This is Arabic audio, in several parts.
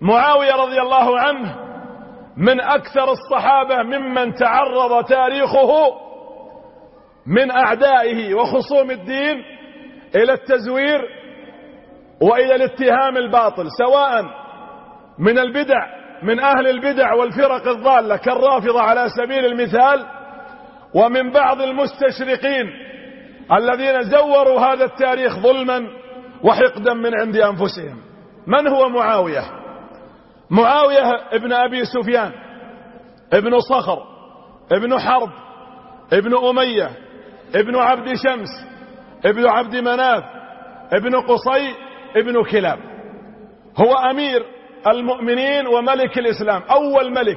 معاوية رضي الله عنه من أكثر الصحابة ممن تعرض تاريخه من أعدائه وخصوم الدين إلى التزوير وإلى الاتهام الباطل، سواء من البدع، من أهل البدع والفرق الضالة كالرافضة على سبيل المثال، ومن بعض المستشرقين الذين زوروا هذا التاريخ ظلما وحقدا من عند أنفسهم. من هو معاوية؟ معاوية ابن أبي سفيان، ابن صخر، ابن حرب، ابن أمية، ابن عبد شمس، ابن عبد مناف، ابن قصي، ابن كلاب. هو أمير المؤمنين وملك الإسلام، أول ملك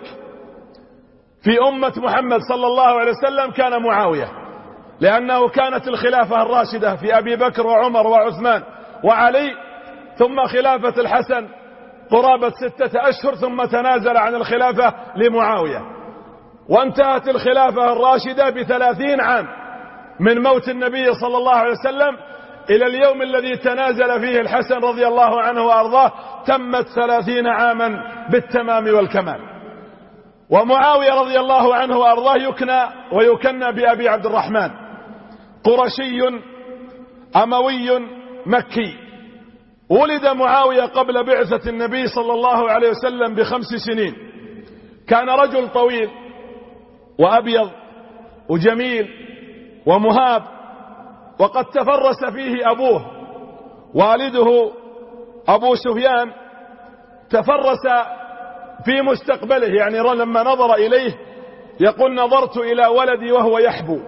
في أمة محمد صلى الله عليه وسلم كان معاوية، لأنه كانت الخلافة الراشدة في أبي بكر وعمر وعثمان وعلي، ثم خلافة الحسن قرابة 6 أشهر، ثم تنازل عن الخلافة لمعاوية، وانتهت الخلافة الراشدة ب30 عام من موت النبي صلى الله عليه وسلم إلى اليوم الذي تنازل فيه الحسن رضي الله عنه وأرضاه، تمت 30 عاما بالتمام والكمال. ومعاوية رضي الله عنه وأرضاه يكنى بأبي عبد الرحمن، قرشي أموي مكي. ولد معاوية قبل بعثة النبي صلى الله عليه وسلم ب5 سنين. كان رجل طويل وأبيض وجميل ومهاب، وقد تفرس فيه أبوه، والده أبو سفيان تفرس في مستقبله، يعني لما نظر إليه يقول نظرت إلى ولدي وهو يحبو،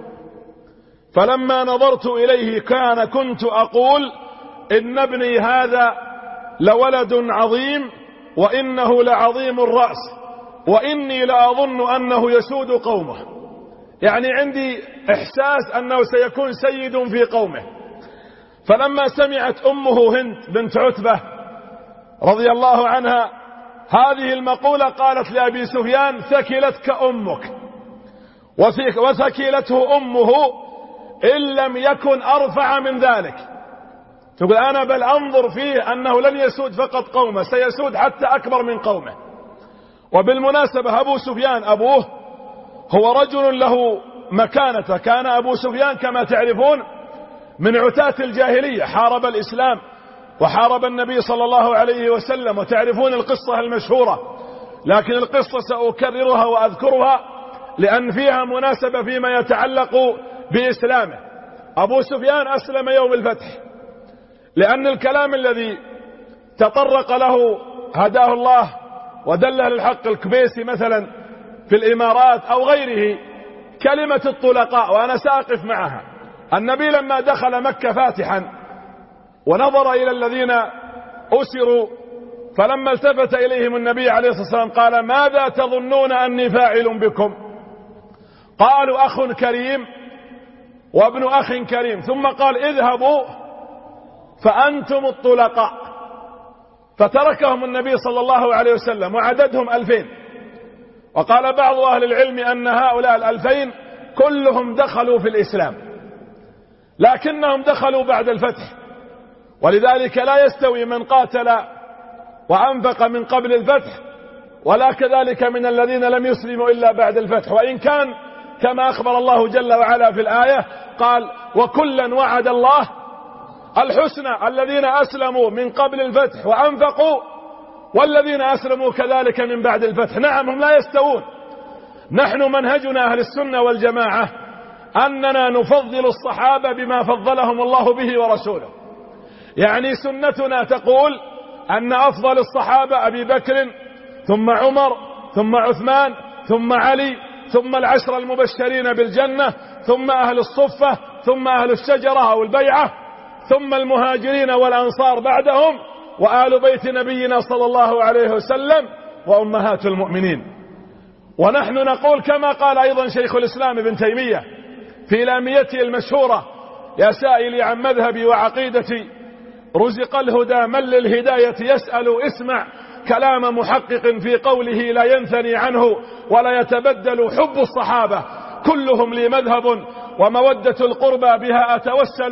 فلما نظرت إليه كنت أقول إن ابني هذا لولد عظيم، وإنه لعظيم الرأس، وإني لأظن أنه يسود قومه. يعني عندي إحساس أنه سيكون سيد في قومه. فلما سمعت أمه هند بنت عتبة رضي الله عنها هذه المقولة قالت لأبي سفيان ثكلتك أمك، وثكلته أمه إن لم يكن أرفع من ذلك. تقول أنا بل أنظر فيه أنه لن يسود فقط قومه، سيسود حتى أكبر من قومه. وبالمناسبة أبو سفيان أبوه هو رجل له مكانته، كان أبو سفيان كما تعرفون من عتاة الجاهلية، حارب الإسلام وحارب النبي صلى الله عليه وسلم، وتعرفون القصة المشهورة، لكن القصة سأكررها وأذكرها لأن فيها مناسبة فيما يتعلق بإسلامه. أبو سفيان أسلم يوم الفتح، لأن الكلام الذي تطرق له هداه الله ودله للحق الكبيسي مثلا في الإمارات أو غيره كلمة الطلقاء، وأنا سأقف معها. النبي لما دخل مكة فاتحا ونظر إلى الذين أسروا، فلما التفت إليهم النبي عليه الصلاة والسلام قال ماذا تظنون أني فاعل بكم؟ قالوا أخ كريم وابن أخ كريم، ثم قال اذهبوا فأنتم الطلقاء. فتركهم النبي صلى الله عليه وسلم وعددهم 2000. وقال بعض أهل العلم أن هؤلاء 2000 كلهم دخلوا في الإسلام، لكنهم دخلوا بعد الفتح، ولذلك لا يستوي من قاتل وأنفق من قبل الفتح ولا كذلك من الذين لم يسلموا إلا بعد الفتح. وإن كان كما أخبر الله جل وعلا في الآية قال وكلا وعد الله الحسنى، الذين أسلموا من قبل الفتح وأنفقوا والذين أسلموا كذلك من بعد الفتح. نعم هم لا يستوون. نحن منهجنا أهل السنة والجماعة أننا نفضل الصحابة بما فضلهم الله به ورسوله. يعني سنتنا تقول أن أفضل الصحابة أبي بكر ثم عمر ثم عثمان ثم علي ثم العشر المبشرين بالجنة ثم أهل الصفة ثم أهل الشجرة أو البيعة ثم المهاجرين والأنصار بعدهم وآل بيت نبينا صلى الله عليه وسلم وأمهات المؤمنين. ونحن نقول كما قال أيضا شيخ الإسلام ابن تيمية في لاميته المشهورة يا سائلي عن مذهبي وعقيدتي رزق الهدى من للهداية يسأل، اسمع كلام محقق في قوله لا ينثني عنه ولا يتبدل حب الصحابة كلهم لي مذهب ومودة القربى بها أتوسل،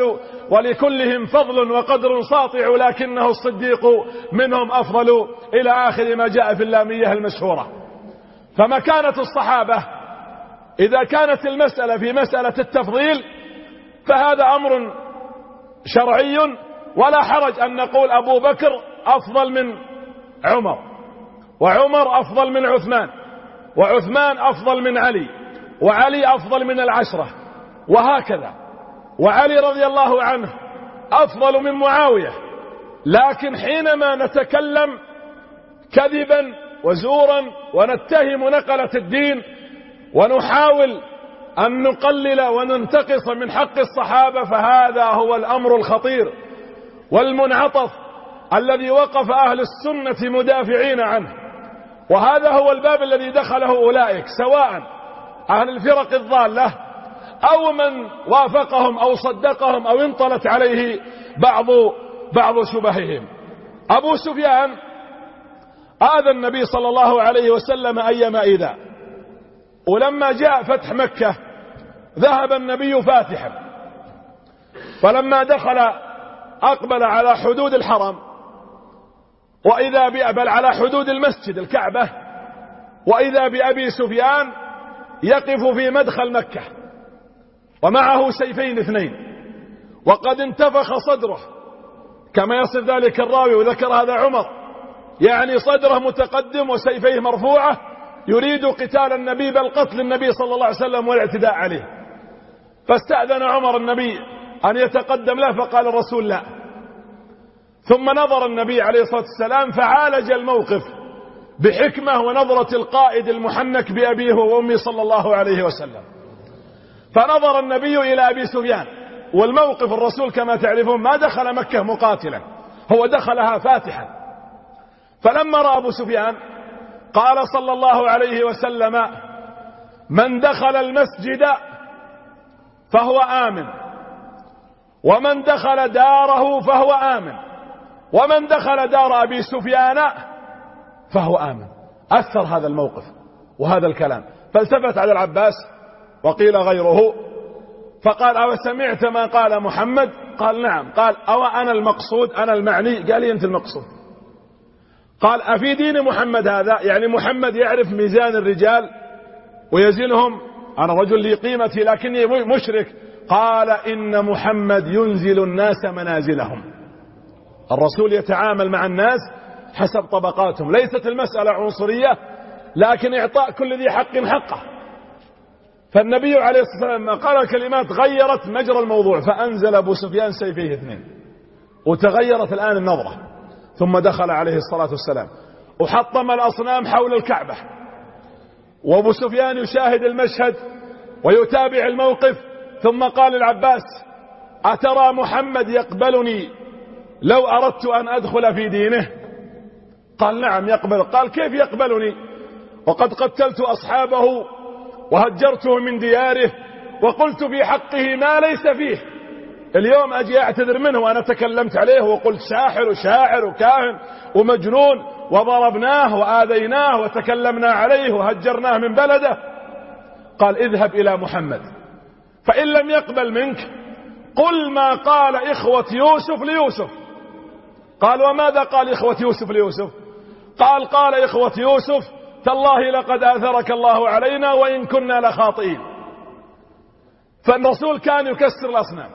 ولكلهم فضل وقدر ساطع لكنه الصديق منهم أفضل، إلى آخر ما جاء في اللامية المشهورة. فمكانة الصحابة إذا كانت المسألة في مسألة التفضيل فهذا أمر شرعي، ولا حرج أن نقول أبو بكر أفضل من عمر، وعمر أفضل من عثمان، وعثمان أفضل من علي، وعلي أفضل من العشرة، وهكذا. وعلي رضي الله عنه أفضل من معاوية. لكن حينما نتكلم كذبا وزورا ونتهم نقلة الدين ونحاول أن نقلل وننتقص من حق الصحابة، فهذا هو الأمر الخطير والمنعطف الذي وقف أهل السنة مدافعين عنه. وهذا هو الباب الذي دخله أولئك، سواء أهل الفرق الضالة أو من وافقهم أو صدقهم أو انطلت عليه بعض شبههم. أبو سفيان آذى النبي صلى الله عليه وسلم أيما إيذاء، ولما جاء فتح مكة ذهب النبي فاتحا، فلما دخل أقبل على حدود الحرم، وإذا بل على حدود المسجد الكعبة، وإذا بأبي سفيان يقف في مدخل مكة ومعه سيفين اثنين، وقد انتفخ صدره كما يصف ذلك الراوي، وذكر هذا عمر، يعني صدره متقدم وسيفيه مرفوعة، يريد قتال النبي بل قتل النبي صلى الله عليه وسلم والاعتداء عليه. فاستأذن عمر النبي أن يتقدم له، فقال الرسول لا. ثم نظر النبي عليه الصلاة والسلام فعالج الموقف بحكمة ونظرة القائد المحنك بأبيه وأمي صلى الله عليه وسلم. فنظر النبي إلى أبي سفيان، والموقف الرسول كما تعرفون ما دخل مكة مقاتلا، هو دخلها فاتحا. فلما رأى أبو سفيان قال صلى الله عليه وسلم: من دخل المسجد فهو آمن، ومن دخل داره فهو آمن، ومن دخل دار أبي سفيان فهو آمن. أثر هذا الموقف وهذا الكلام، فالتفت على العباس وقيل غيره فقال: أو سمعت ما قال محمد؟ قال: نعم. قال: أو أنا المقصود، أنا المعني؟ قال: أنت المقصود. قال: أفي دين محمد هذا؟ يعني محمد يعرف ميزان الرجال ويزنهم، أنا رجل لي قيمتي لكني مشرك. قال: إن محمد ينزل الناس منازلهم، الرسول يتعامل مع الناس حسب طبقاتهم، ليست المسألة عنصرية لكن إعطاء كل ذي حق حقه. فالنبي عليه الصلاة والسلام قال كلمات غيرت مجرى الموضوع، فأنزل أبو سفيان سيفيه اثنين وتغيرت الآن النظرة، ثم دخل عليه الصلاة والسلام وحطم الأصنام حول الكعبة، وأبو سفيان يشاهد المشهد ويتابع الموقف. ثم قال العباس: أترى محمد يقبلني لو أردت أن أدخل في دينه؟ قال: نعم يقبل. قال: كيف يقبلني وقد قتلت أصحابه وهجرته من دياره وقلت في حقه ما ليس فيه؟ اليوم أجي أعتذر منه وأنا تكلمت عليه وقلت ساحر وشاعر وكاهن ومجنون وضربناه وآذيناه وتكلمنا عليه وهجرناه من بلده. قال: اذهب إلى محمد فإن لم يقبل منك قل ما قال إخوة يوسف ليوسف. قال: وماذا قال إخوة يوسف ليوسف؟ قال إخوة يوسف: تالله لقد آثرك الله علينا وإن كنا لخاطئين. فالرسول كان يكسر الأصنام.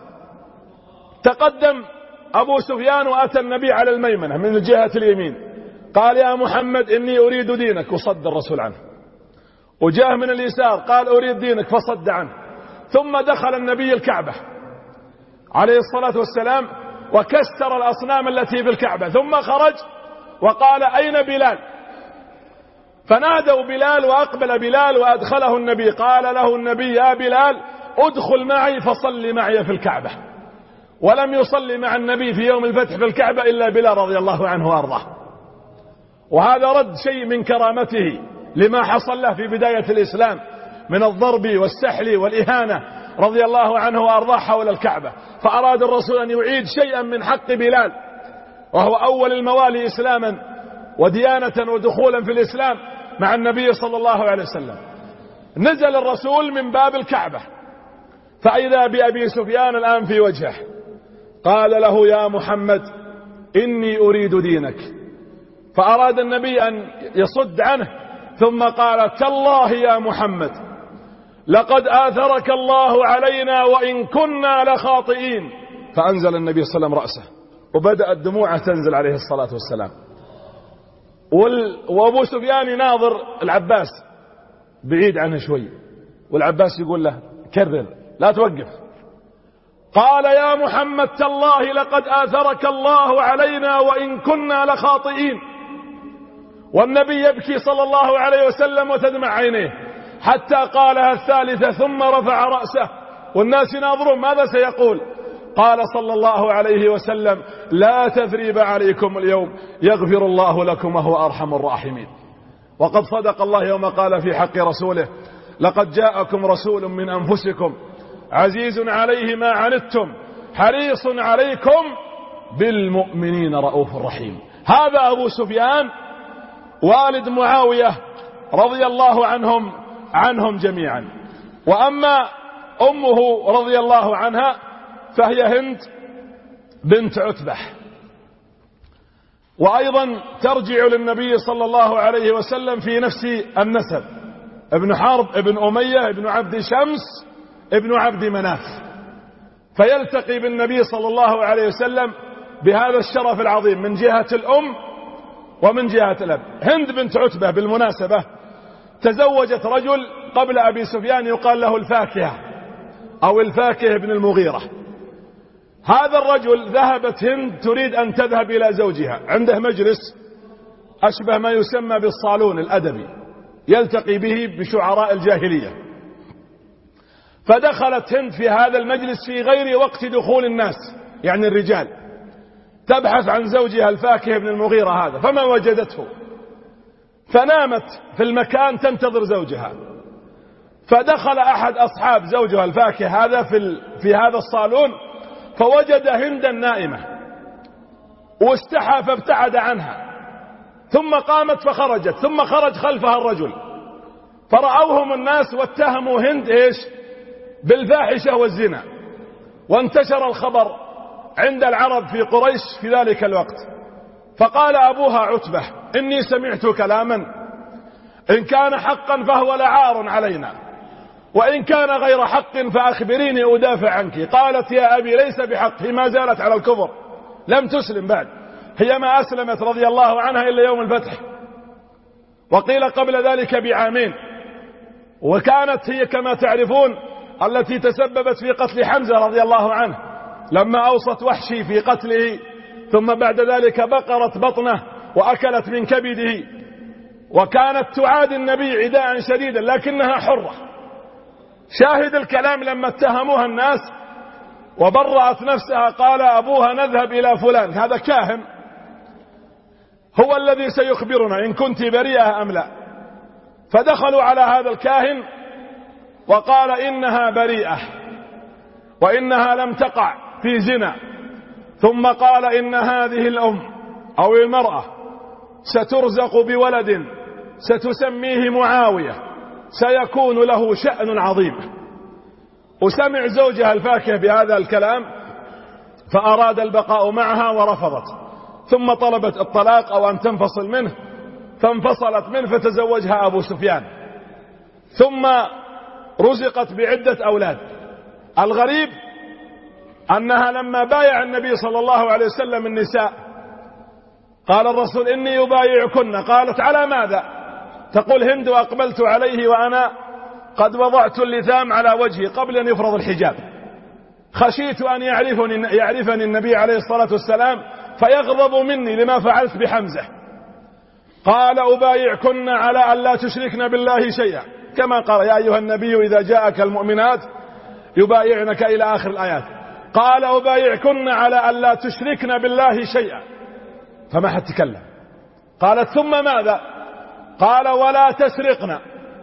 تقدم أبو سفيان وأتى النبي على الميمنة من الجهة اليمين، قال: يا محمد إني أريد دينك، وصد الرسول عنه. وجاء من اليسار قال: أريد دينك، فصد عنه. ثم دخل النبي الكعبة عليه الصلاة والسلام وكسر الأصنام التي بالكعبة، ثم خرج وقال: أين بلال؟ فنادوا بلال وأقبل بلال وأدخله النبي. قال له النبي: يا بلال ادخل معي فصل معي في الكعبة. ولم يصلي مع النبي في يوم الفتح في الكعبة إلا بلال رضي الله عنه وأرضاه. وهذا رد شيء من كرامته لما حصل له في بداية الإسلام من الضرب والسحل والإهانة رضي الله عنه وأرضاه حول الكعبة. فأراد الرسول أن يعيد شيئا من حق بلال، وهو أول الموالي إسلاما وديانة ودخولا في الإسلام مع النبي صلى الله عليه وسلم. نزل الرسول من باب الكعبة فإذا بأبي سفيان الآن في وجهه، قال له يا محمد إني أريد دينك، فأراد النبي أن يصد عنه، ثم قال تالله يا محمد لقد آثرك الله علينا وإن كنا لخاطئين. فأنزل النبي صلى الله عليه وسلم رأسه وبدأت دموعه تنزل عليه الصلاة والسلام. وأبو سفيان يناظر العباس بعيد عنه شوي، والعباس يقول له كرر لا توقف. قال يا محمد تالله لقد آثرك الله علينا وإن كنا لخاطئين. والنبي يبكي صلى الله عليه وسلم وتدمع عينيه، حتى قالها الثالثة ثم رفع رأسه والناس يناظرون ماذا سيقول. قال صلى الله عليه وسلم لا تثريب عليكم اليوم يغفر الله لكم وهو أرحم الراحمين. وقد صدق الله يوم قال في حق رسوله لقد جاءكم رسول من أنفسكم عزيز عليه ما عنتم حريص عليكم بالمؤمنين رؤوف رحيم. هذا أبو سفيان والد معاوية رضي الله عنهم جميعا. وأما أمه رضي الله عنها فهي هند بنت عتبة، وأيضا ترجع للنبي صلى الله عليه وسلم في نفس النسب، ابن حرب ابن أمية ابن عبد شمس ابن عبد مناف، فيلتقي بالنبي صلى الله عليه وسلم بهذا الشرف العظيم من جهة الأم ومن جهة الأب. هند بنت عتبة بالمناسبة تزوجت رجل قبل أبي سفيان يقال له الفاكهة أو الفاكه بن المغيرة. هذا الرجل ذهبت هند تريد أن تذهب إلى زوجها، عنده مجلس أشبه ما يسمى بالصالون الأدبي يلتقي به بشعراء الجاهلية، فدخلت هند في هذا المجلس في غير وقت دخول الناس يعني الرجال، تبحث عن زوجها الفاكه بن المغيرة هذا، فما وجدته، فنامت في المكان تنتظر زوجها. فدخل أحد أصحاب زوجها الفاكه هذا في هذا الصالون، فوجد هندا نائمة واستحى فابتعد عنها، ثم قامت فخرجت، ثم خرج خلفها الرجل، فرأوهم الناس واتهموا هند ايش؟ بالفاحشة والزنا، وانتشر الخبر عند العرب في قريش في ذلك الوقت. فقال أبوها عتبة إني سمعت كلاما إن كان حقا فهو لعار علينا، وإن كان غير حق فأخبريني أدافع عنك. قالت يا أبي ليس بحق، هي ما زالت على الكفر لم تسلم بعد، هي ما أسلمت رضي الله عنها إلا يوم الفتح، وقيل قبل ذلك بعامين. وكانت هي كما تعرفون التي تسببت في قتل حمزة رضي الله عنه لما أوصت وحشي في قتله، ثم بعد ذلك بقرت بطنه وأكلت من كبده، وكانت تعادي النبي عداء شديدا لكنها حرة. شاهد الكلام لما اتهموها الناس وبرأت نفسها قال أبوها نذهب إلى فلان هذا كاهن هو الذي سيخبرنا إن كنت بريئة أم لا. فدخلوا على هذا الكاهن وقال إنها بريئة وإنها لم تقع في زنا، ثم قال إن هذه الأم أو المرأة سترزق بولد ستسميه معاوية سيكون له شأن عظيم. وسمع زوجها الفاكه بهذا الكلام فأراد البقاء معها ورفضت، ثم طلبت الطلاق أو أن تنفصل منه، فانفصلت منه فتزوجها أبو سفيان، ثم رزقت بعدة أولاد. الغريب أنها لما بايع النبي صلى الله عليه وسلم النساء قال الرسول إني يبايعكن، قالت على ماذا؟ تقول هند وأقبلت عليه وأنا قد وضعت اللثام على وجهي قبل أن يفرض الحجاب، خشيت أن يعرفني النبي عليه الصلاة والسلام فيغضب مني لما فعلت بحمزة. قال أبايعكن على أن لا تشركن بالله شيئا، كما قال يا أيها النبي إذا جاءك المؤمنات يبايعنك إلى آخر الآيات. قال أبايعكن على أن لا تشركن بالله شيئا، فما حد تكلم. قالت ثم ماذا؟ قال ولا تسرقن.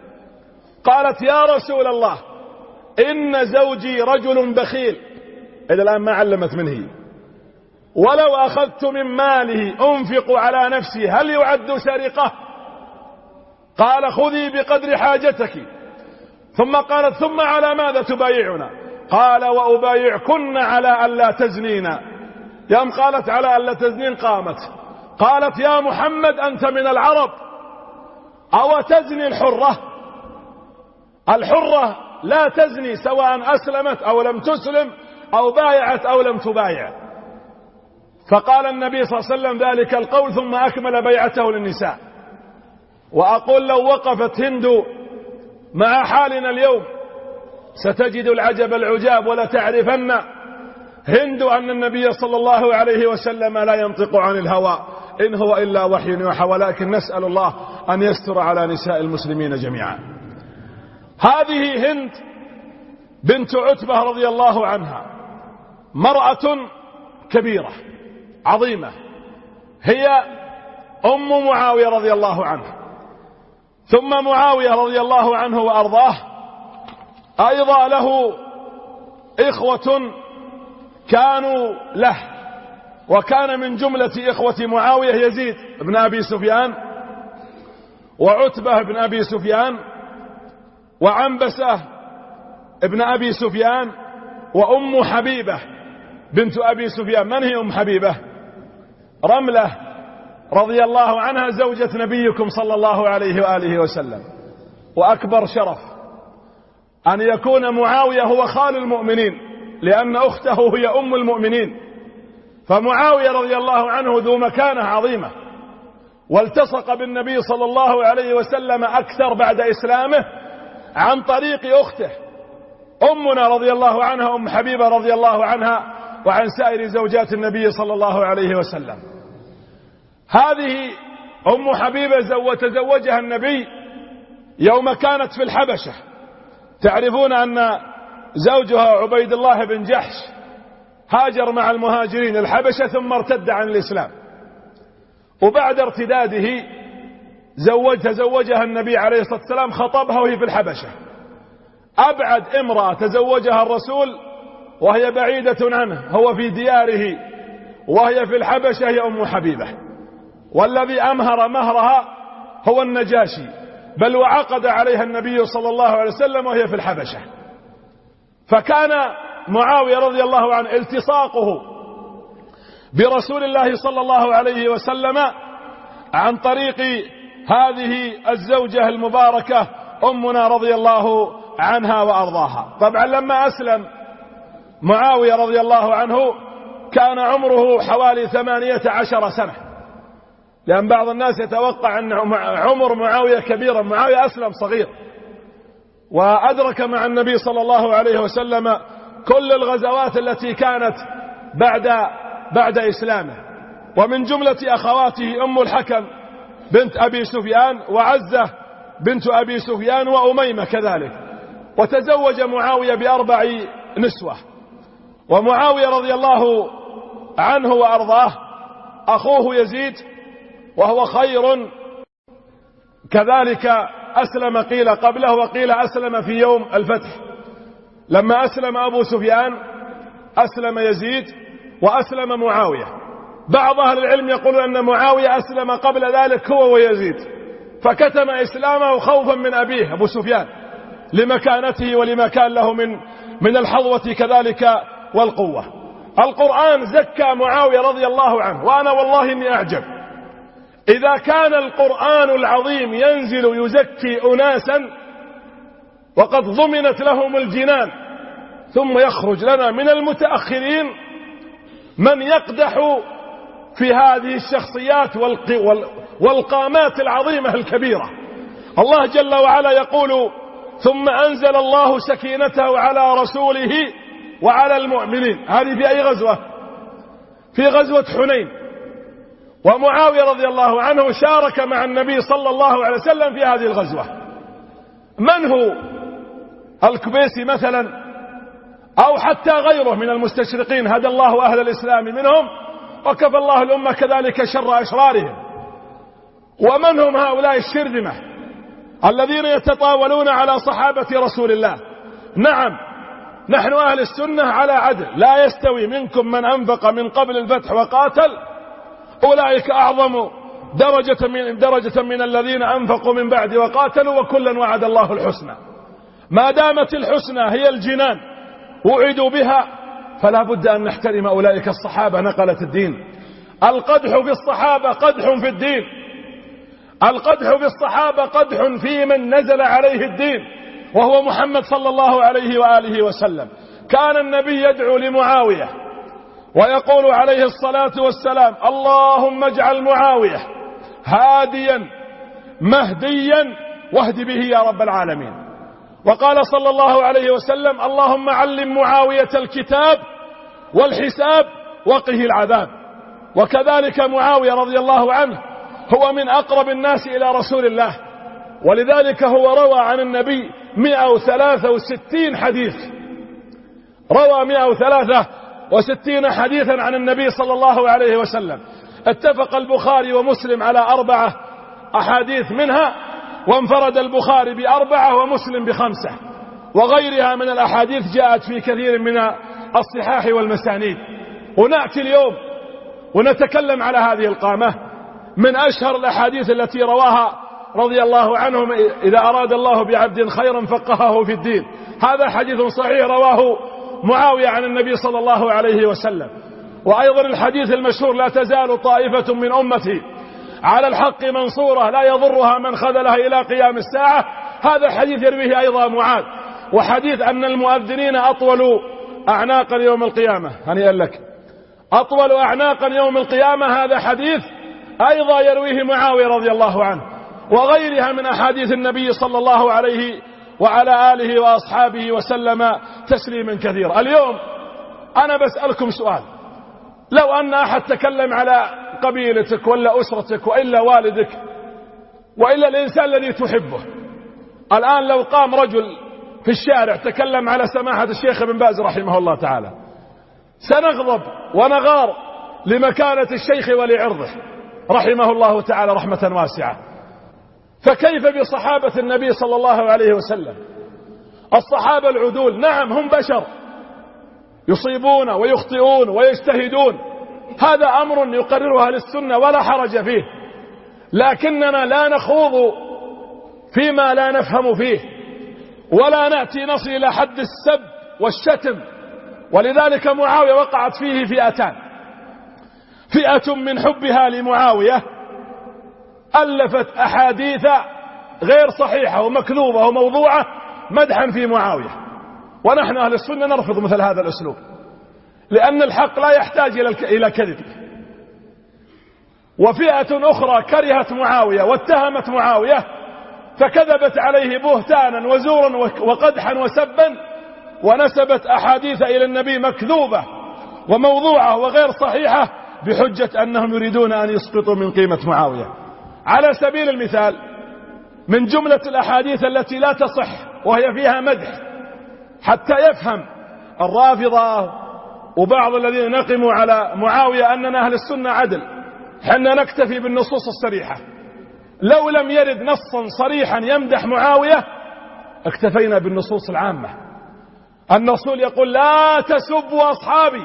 قالت يا رسول الله إن زوجي رجل بخيل، إلى الآن ما علمت منه، ولو أخذت من ماله أنفق على نفسي هل يعد سرقة؟ قال خذي بقدر حاجتك. ثم قالت ثم على ماذا تبايعنا؟ قال وأبايعكن على أن لا تزنين يوم قالت على ألا تزنين قالت يا محمد أنت من العرب أو تزني الحرة لا تزني سواء أسلمت أو لم تسلم أو بايعت أو لم تبايع. فقال النبي صلى الله عليه وسلم ذلك القول ثم أكمل بيعته للنساء. وأقول لو وقفت هند مع حالنا اليوم ستجد العجب العجاب ولا تعرفن هند أن النبي صلى الله عليه وسلم لا ينطق عن الهوى إن هو إلا وحي يوحى، ولكن نسأل الله أن يستر على نساء المسلمين جميعا. هذه هند بنت عتبة رضي الله عنها مرأة كبيرة عظيمة، هي أم معاوية رضي الله عنه. ثم معاوية رضي الله عنه وأرضاه أيضا له إخوة كانوا له، وكان من جملة إخوة معاوية يزيد بن أبي سفيان وعتبة بن أبي سفيان وعنبسة ابن أبي سفيان وأم حبيبة بنت أبي سفيان. من هي أم حبيبة؟ رملة رضي الله عنها زوجة نبيكم صلى الله عليه وآله وسلم. وأكبر شرف أن يكون معاوية هو خال المؤمنين، لأن أخته هي أم المؤمنين. فمعاوية رضي الله عنه ذو مكانة عظيمة، والتصق بالنبي صلى الله عليه وسلم أكثر بعد إسلامه عن طريق أخته أمنا رضي الله عنها أم حبيبة رضي الله عنها، وعن سائر زوجات النبي صلى الله عليه وسلم. هذه أم حبيبة تزوجها النبي يوم كانت في الحبشة. تعرفون أن زوجها عبيد الله بن جحش هاجر مع المهاجرين الحبشة ثم ارتد عن الإسلام، وبعد ارتداده تزوجها النبي عليه الصلاة والسلام، خطبها وهي في الحبشة. أبعد امرأة تزوجها الرسول وهي بعيدة عنه هو في دياره وهي في الحبشة هي أم حبيبة، والذي أمهر مهرها هو النجاشي، بل وعقد عليها النبي صلى الله عليه وسلم وهي في الحبشة. فكان معاوية رضي الله عنه التصاقه برسول الله صلى الله عليه وسلم عن طريق هذه الزوجة المباركة أمنا رضي الله عنها وأرضاها. طبعا لما أسلم معاوية رضي الله عنه كان عمره حوالي 18 سنة، لأن بعض الناس يتوقع أن عمر معاوية كبيرا. معاوية أسلم صغير، وأدرك مع النبي صلى الله عليه وسلم كل الغزوات التي كانت بعد إسلامه. ومن جملة أخواته أم الحكم بنت أبي سفيان وعزة بنت أبي سفيان وأميمة كذلك. وتزوج معاوية ب4 نسوة. ومعاوية رضي الله عنه وأرضاه أخوه يزيد وهو خير كذلك أسلم، قيل قبله وقيل أسلم في يوم الفتح. لما أسلم أبو سفيان أسلم يزيد وأسلم معاوية. بعض أهل العلم يقول أن معاوية أسلم قبل ذلك هو ويزيد، فكتم إسلامه خوفا من أبيه أبو سفيان لمكانته ولما كان له من الحظوة كذلك والقوة. القرآن زكى معاوية رضي الله عنه، وأنا والله إني أعجب إذا كان القرآن العظيم ينزل يزكي أناسا وقد ضمنت لهم الجنان، ثم يخرج لنا من المتأخرين من يقدح في هذه الشخصيات والقامات العظيمة الكبيرة. الله جل وعلا يقول ثم أنزل الله سكينته على رسوله وعلى المؤمنين. هذه في أي غزوة؟ في غزوة حنين. ومعاوية رضي الله عنه شارك مع النبي صلى الله عليه وسلم في هذه الغزوة. من هو؟ الكبيسي مثلا، أو حتى غيره من المستشرقين هدى الله أهل الإسلام منهم وكفى الله الأمة كذلك شر أشرارهم. ومن هم هؤلاء الشرذمة الذين يتطاولون على صحابة رسول الله؟ نعم، نحن أهل السنة على عدل، لا يستوي منكم من أنفق من قبل الفتح وقاتل أولئك أعظم درجة من الذين أنفقوا من بعد وقاتلوا وكلا وعد الله الحسنى. ما دامت الحسنى هي الجنان وعدوا بها فلا بد أن نحترم أولئك الصحابة نقلة الدين. القدح في الصحابة قدح في الدين، القدح في الصحابة قدح في من نزل عليه الدين وهو محمد صلى الله عليه وآله وسلم. كان النبي يدعو لمعاوية ويقول عليه الصلاة والسلام: اللهم اجعل معاوية هاديا مهديا واهد به يا رب العالمين. وقال صلى الله عليه وسلم: اللهم علم معاوية الكتاب والحساب وقه العذاب. وكذلك معاوية رضي الله عنه هو من أقرب الناس إلى رسول الله، ولذلك هو روى عن النبي 163 حديث، روى 163 حديثا عن النبي صلى الله عليه وسلم. اتفق البخاري ومسلم على 4 أحاديث منها، وانفرد البخاري ب4 ومسلم ب5، وغيرها من الأحاديث جاءت في كثير من الصحاح والمسانيد. ونأتي اليوم ونتكلم على هذه القامة من أشهر الأحاديث التي رواها رضي الله عنهم: إذا أراد الله بعبد خيرا فقهه في الدين. هذا حديث صحيح رواه معاوية عن النبي صلى الله عليه وسلم. وأيضا الحديث المشهور: لا تزال طائفة من أمتي على الحق منصورة لا يضرها من خذلها إلى قيام الساعة. هذا حديث يرويه أيضا معاذ. وحديث أن المؤذنين أطول أعناقا يوم القيامة، هنيئا لك، أطول أعناقا يوم القيامة، هذا حديث أيضا يرويه معاوية رضي الله عنه، وغيرها من أحاديث النبي صلى الله عليه وعلى آله وأصحابه وسلم تسليما كثيرا. اليوم أنا بسألكم سؤال: لو أن أحد تكلم على قبيلتك ولا أسرتك وإلا والدك وإلا الإنسان الذي تحبه، الآن لو قام رجل في الشارع تكلم على سماحة الشيخ ابن باز رحمه الله تعالى، سنغضب ونغار لمكانة الشيخ ولعرضه رحمه الله تعالى رحمة واسعة. فكيف بصحابة النبي صلى الله عليه وسلم؟ الصحابة العدول، نعم هم بشر يصيبون ويخطئون ويجتهدون، هذا أمر يقرره أهل السنة ولا حرج فيه، لكننا لا نخوض فيما لا نفهم فيه، ولا نأتي نصل إلى حد السب والشتم. ولذلك معاوية وقعت فيه فئتان: فئة من حبها لمعاوية ألفت أحاديث غير صحيحة ومكذوبة وموضوعة مدحا في معاوية، ونحن أهل السنة نرفض مثل هذا الأسلوب، لأن الحق لا يحتاج إلى كذب. وفئة أخرى كرهت معاوية واتهمت معاوية فكذبت عليه بهتانا وزورا وقدحا وسبا، ونسبت أحاديث إلى النبي مكذوبة وموضوعة وغير صحيحة بحجة أنهم يريدون أن يسقطوا من قيمة معاوية. على سبيل المثال، من جملة الأحاديث التي لا تصح وهي فيها مدح، حتى يفهم الرافضة وبعض الذين نقموا على معاوية أننا أهل السنة عدل، حنا نكتفي بالنصوص الصريحة. لو لم يرد نصا صريحا يمدح معاوية اكتفينا بالنصوص العامة. الرسول يقول: لا تسبوا أصحابي،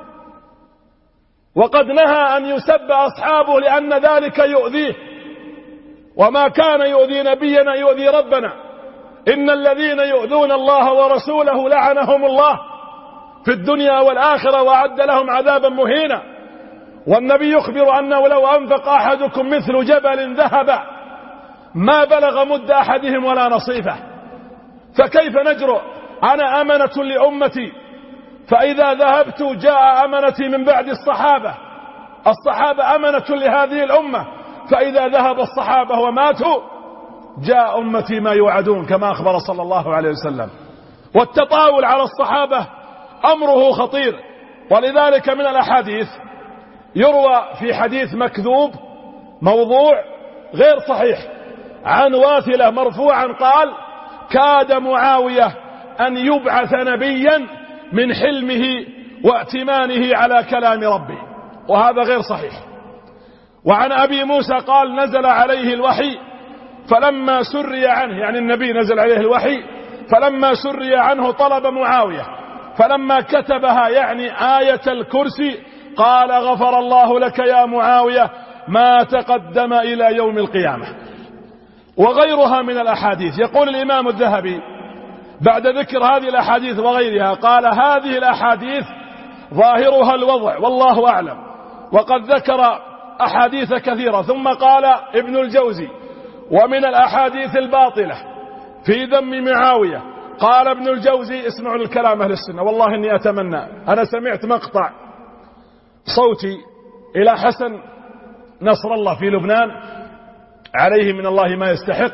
وقد نهى أن يسب أصحابه لأن ذلك يؤذيه، وما كان يؤذي نبينا يؤذي ربنا، إن الذين يؤذون الله ورسوله لعنهم الله في الدنيا والآخرة وأعد لهم عذابا مهينا. والنبي يخبر أنه لو أنفق أحدكم مثل جبل ذهب ما بلغ مد أحدهم ولا نصيفه. فكيف نجرؤ؟ أنا أمنة لأمتي، فإذا ذهبت جاء أمنتي من بعد الصحابة، الصحابة أمنة لهذه الأمة، فإذا ذهب الصحابة وماتوا جاء أمتي ما يوعدون، كما أخبر صلى الله عليه وسلم. والتطاول على الصحابة أمره خطير. ولذلك من الأحاديث يروى في حديث مكذوب موضوع غير صحيح عن واثلة مرفوعا قال: كاد معاوية أن يبعث نبيا من حلمه وائتمانه على كلام ربه، وهذا غير صحيح. وعن أبي موسى قال: نزل عليه الوحي فلما سري عنه، يعني النبي نزل عليه الوحي، فلما سري عنه طلب معاوية، فلما كتبها يعني آية الكرسي قال: غفر الله لك يا معاوية ما تقدم إلى يوم القيامة. وغيرها من الأحاديث. يقول الإمام الذهبي بعد ذكر هذه الأحاديث وغيرها، قال: هذه الأحاديث ظاهرها الوضع والله أعلم، وقد ذكر أحاديث كثيرة. ثم قال ابن الجوزي: ومن الأحاديث الباطلة في ذم معاوية، قال ابن الجوزي، اسمعوا الكلام أهل السنة، والله إني أتمنى، أنا سمعت مقطع صوتي إلى حسن نصر الله في لبنان عليه من الله ما يستحق،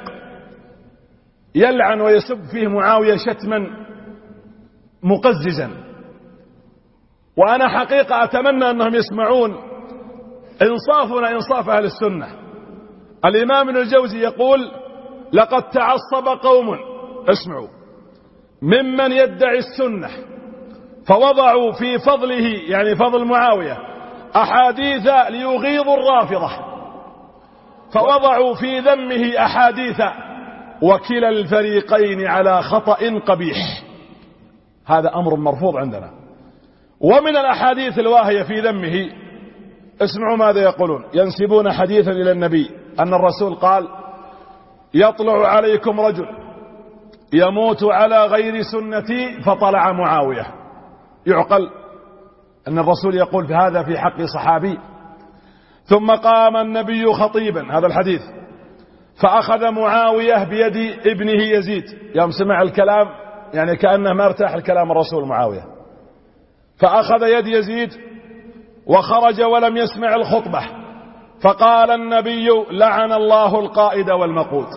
يلعن ويسب فيه معاوية شتما مقززا، وأنا حقيقة أتمنى أنهم يسمعون. إنصافنا إنصاف أهل السنة. الإمام ابن الجوزي يقول: لقد تعصب قوم، اسمعوا، ممن يدعي السنة فوضعوا في فضله، يعني فضل معاوية، أحاديث ليغيظوا الرافضة، فوضعوا في ذمه أحاديث، وكلا الفريقين على خطأ قبيح. هذا أمر مرفوض عندنا. ومن الأحاديث الواهية في ذمه، اسمعوا ماذا يقولون: ينسبون حديثا إلى النبي أن الرسول قال: يطلع عليكم رجل يموت على غير سنتي فطلع معاوية. يعقل أن الرسول يقول في هذا في حق صحابي؟ ثم قام النبي خطيبا، هذا الحديث، فأخذ معاوية بيد ابنه يزيد، يوم سمع الكلام يعني كأنه ما ارتاح الكلام الرسول معاوية، فأخذ يد يزيد وخرج ولم يسمع الخطبة، فقال النبي: لعن الله القائد والمقود.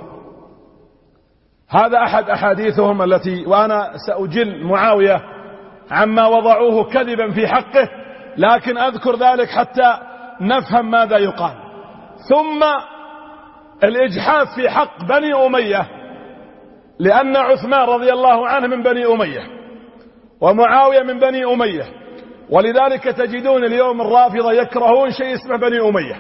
هذا أحد أحاديثهم التي، وأنا سأجل معاوية عما وضعوه كذبا في حقه، لكن أذكر ذلك حتى نفهم ماذا يقال. ثم الإجحاف في حق بني أمية، لأن عثمان رضي الله عنه من بني أمية ومعاوية من بني أمية، ولذلك تجدون اليوم الرافضة يكرهون شيء اسمه بني أمية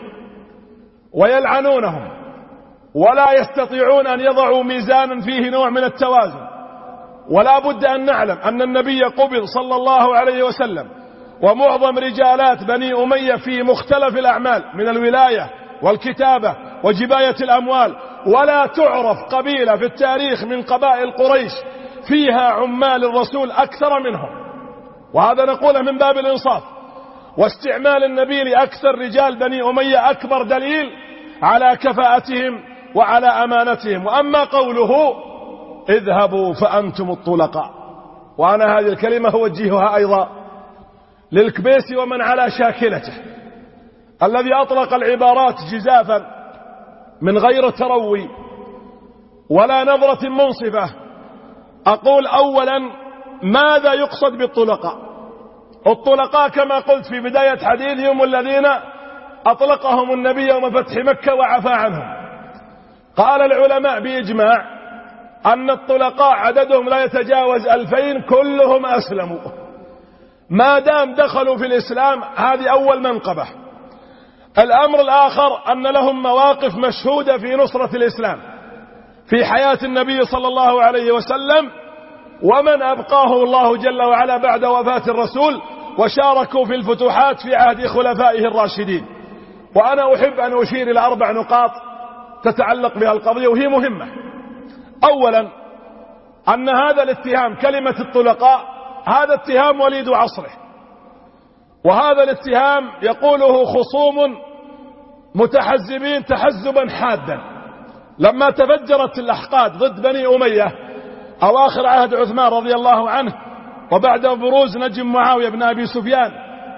ويلعنونهم، ولا يستطيعون أن يضعوا ميزانا فيه نوع من التوازن. ولا بد أن نعلم أن النبي قبض صلى الله عليه وسلم، ومعظم رجالات بني أمية في مختلف الأعمال من الولاية والكتابة وجباية الأموال، ولا تعرف قبيلة في التاريخ من قبائل قريش فيها عمال الرسول أكثر منهم، وهذا نقوله من باب الإنصاف. واستعمال النبي لأكثر رجال بني أمية أكبر دليل على كفاءتهم وعلى أمانتهم. وأما قوله: اذهبوا فأنتم الطلقاء، وأنا هذه الكلمة أوجهها أيضا للكبيسي ومن على شاكلته، الذي أطلق العبارات جزافا من غير تروي ولا نظرة منصفة. أقول أولا: ماذا يقصد بالطلقاء؟ الطلقاء كما قلت في بداية حديثي هم الذين أطلقهم النبي يوم فتح مكة وعفى عنهم. قال العلماء بإجماع أن الطلقاء عددهم لا يتجاوز 2000، كلهم أسلموا ما دام دخلوا في الإسلام. هذه أول منقبة. الأمر الآخر أن لهم مواقف مشهودة في نصرة الإسلام في حياة النبي صلى الله عليه وسلم، ومن أبقاه الله جل وعلا بعد وفاة الرسول، وشاركوا في الفتوحات في عهد خلفائه الراشدين. وأنا أحب أن أشير إلى 4 نقاط تتعلق بها القضية وهي مهمة. أولا: أن هذا الاتهام، كلمة الطلقاء، هذا اتهام وليد عصره، وهذا الاتهام يقوله خصوم متحزبين تحزبا حادا. لما تفجرت الأحقاد ضد بني أمية أواخر عهد عثمان رضي الله عنه، وبعد بروز نجم معاوية بن أبي سفيان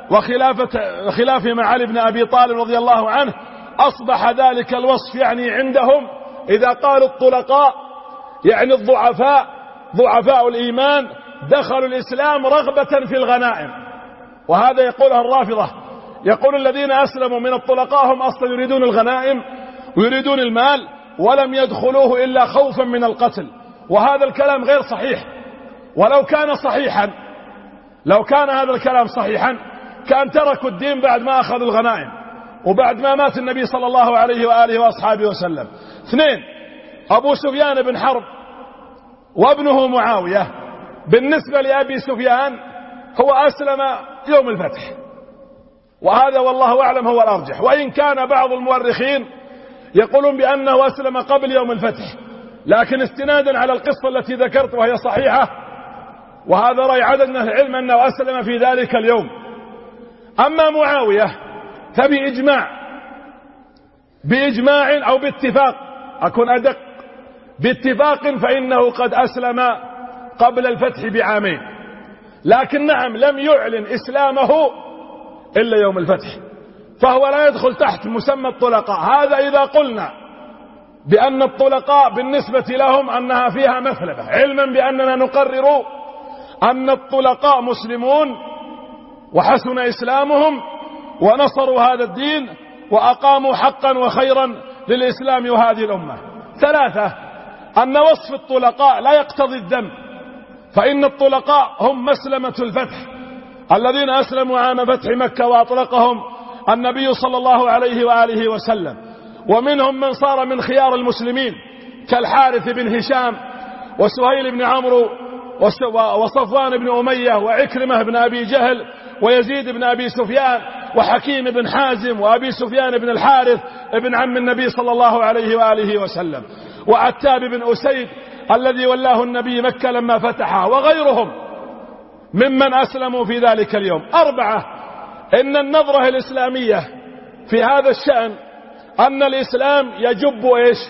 وخلافه مع علي بن أبي طالب رضي الله عنه، أصبح ذلك الوصف يعني عندهم إذا قالوا الطلقاء يعني الضعفاء، ضعفاء الإيمان دخلوا الإسلام رغبة في الغنائم. وهذا يقولها الرافضة، يقول الذين أسلموا من الطلقاء هم أصلا يريدون الغنائم ويريدون المال، ولم يدخلوه إلا خوفا من القتل. وهذا الكلام غير صحيح. ولو كان صحيحا، لو كان هذا الكلام صحيحا كان تركوا الدين بعد ما أخذوا الغنائم وبعد ما مات النبي صلى الله عليه وآله وأصحابه وسلم. 2: أبو سفيان بن حرب وابنه معاوية، بالنسبة لأبي سفيان هو أسلم يوم الفتح، وهذا والله أعلم هو الأرجح، وإن كان بعض المؤرخين يقولون بأنه أسلم قبل يوم الفتح، لكن استنادا على القصة التي ذكرت وهي صحيحة، وهذا رأي عدد من العلم أنه أسلم في ذلك اليوم أما معاوية بإجماع أو باتفاق، أكون أدق، باتفاق، فإنه قد أسلم قبل الفتح بعامين، لكن نعم لم يعلن إسلامه إلا يوم الفتح، فهو لا يدخل تحت مسمى الطلقاء. هذا إذا قلنا بأن الطلقاء بالنسبة لهم أنها فيها مثلبة، علما بأننا نقرر أن الطلقاء مسلمون وحسن إسلامهم ونصروا هذا الدين وأقاموا حقا وخيرا للإسلام وهذه الأمة. 3، أن وصف الطلقاء لا يقتضي الذم، فإن الطلقاء هم مسلمة الفتح الذين أسلموا عام فتح مكة وأطلقهم النبي صلى الله عليه وآله وسلم، ومنهم من صار من خيار المسلمين كالحارث بن هشام وسهيل بن عمرو وصفوان بن أمية وعكرمة بن أبي جهل ويزيد بن أبي سفيان وحكيم بن حازم وأبي سفيان بن الحارث ابن عم النبي صلى الله عليه وآله وسلم، وعتاب بن أسيد الذي ولاه النبي مكة لما فتحها، وغيرهم ممن أسلموا في ذلك اليوم. 4، إن النظرة الإسلامية في هذا الشأن أن الإسلام يجب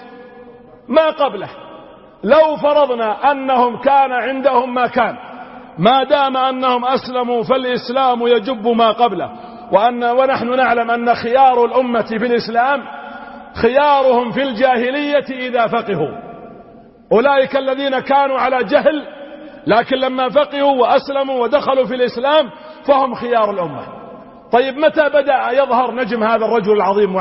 ما قبله. لو فرضنا أنهم كان عندهم ما كان، ما دام أنهم أسلموا فالإسلام يجب ما قبله، ونحن نعلم أن خيار الأمة في الإسلام خيارهم في الجاهلية إذا فقهوا، أولئك الذين كانوا على جهل لكن لما فقهوا وأسلموا ودخلوا في الإسلام فهم خيار الأمة. طيب متى بدأ يظهر نجم هذا الرجل العظيم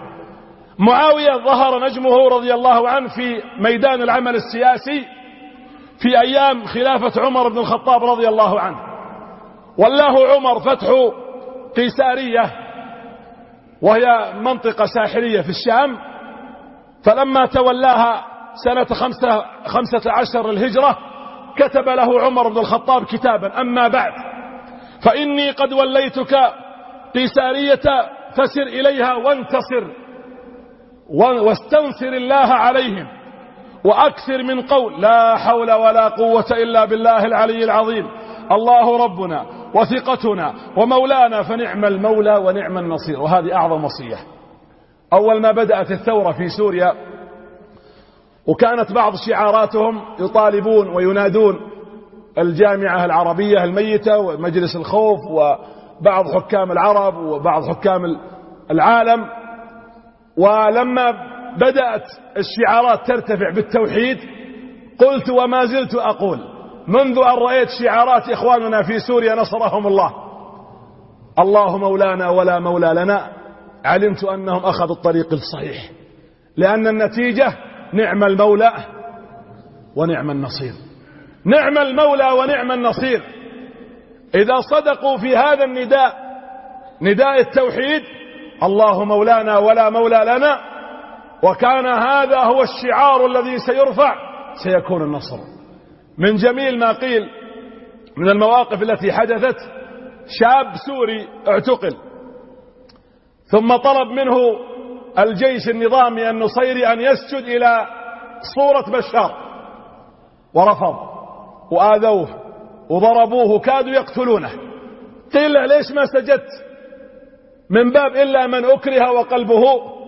معاوية ظهر نجمه رضي الله عنه في ميدان العمل السياسي في أيام خلافة عمر بن الخطاب رضي الله عنه، والله عمر فتح قيسارية وهي منطقة ساحلية في الشام، فلما تولاها سنة 15 للهجرة كتب له عمر بن الخطاب كتابا: أما بعد فإني قد وليتك قيسارية فسر إليها واستنصر الله عليهم، وأكثر من قول لا حول ولا قوة إلا بالله العلي العظيم، الله ربنا وثقتنا ومولانا فنعم المولى ونعم النصير. وهذه أعظم وصية. أول ما بدأت الثورة في سوريا وكانت بعض شعاراتهم يطالبون وينادون الجامعة العربية الميتة ومجلس الخوف وبعض حكام العرب وبعض حكام العالم، ولما بدأت الشعارات ترتفع بالتوحيد قلت وما زلت أقول منذ أن رأيت شعارات إخواننا في سوريا نصرهم الله: الله مولانا ولا مولى لنا، علمت أنهم أخذوا الطريق الصحيح، لأن النتيجة نعم المولى ونعم النصير. نعم المولى ونعم النصير إذا صدقوا في هذا النداء، نداء التوحيد: الله مولانا ولا مولى لنا، وكان هذا هو الشعار الذي سيرفع، سيكون النصر. من جميل ما قيل من المواقف التي حدثت: شاب سوري اعتقل، ثم طلب منه الجيش النظامي النصيري أن يسجد إلى صورة بشار، ورفض، وآذوه وضربوه كادوا يقتلونه. قيل له: ليش ما سجدت؟ من باب إلا من أكره وقلبه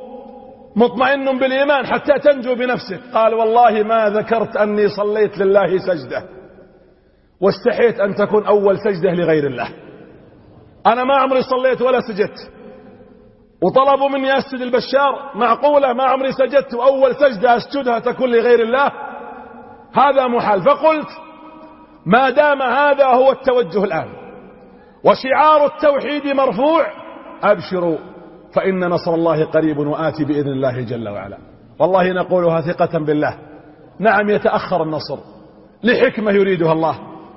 مطمئن بالإيمان حتى تنجو بنفسك. قال: والله ما ذكرت أني صليت لله سجدة، واستحيت أن تكون أول سجدة لغير الله. أنا ما عمري صليت ولا سجدت، وطلبوا مني أسجد البشار، معقولة ما عمري سجدت وأول سجدة أسجدها تكون لغير الله؟ هذا محال. فقلت ما دام هذا هو التوجه الآن وشعار التوحيد مرفوع، أبشروا فإن نصر الله قريب وآتي بإذن الله جل وعلا. والله نقولها ثقة بالله. نعم يتأخر النصر لحكمة يريدها الله،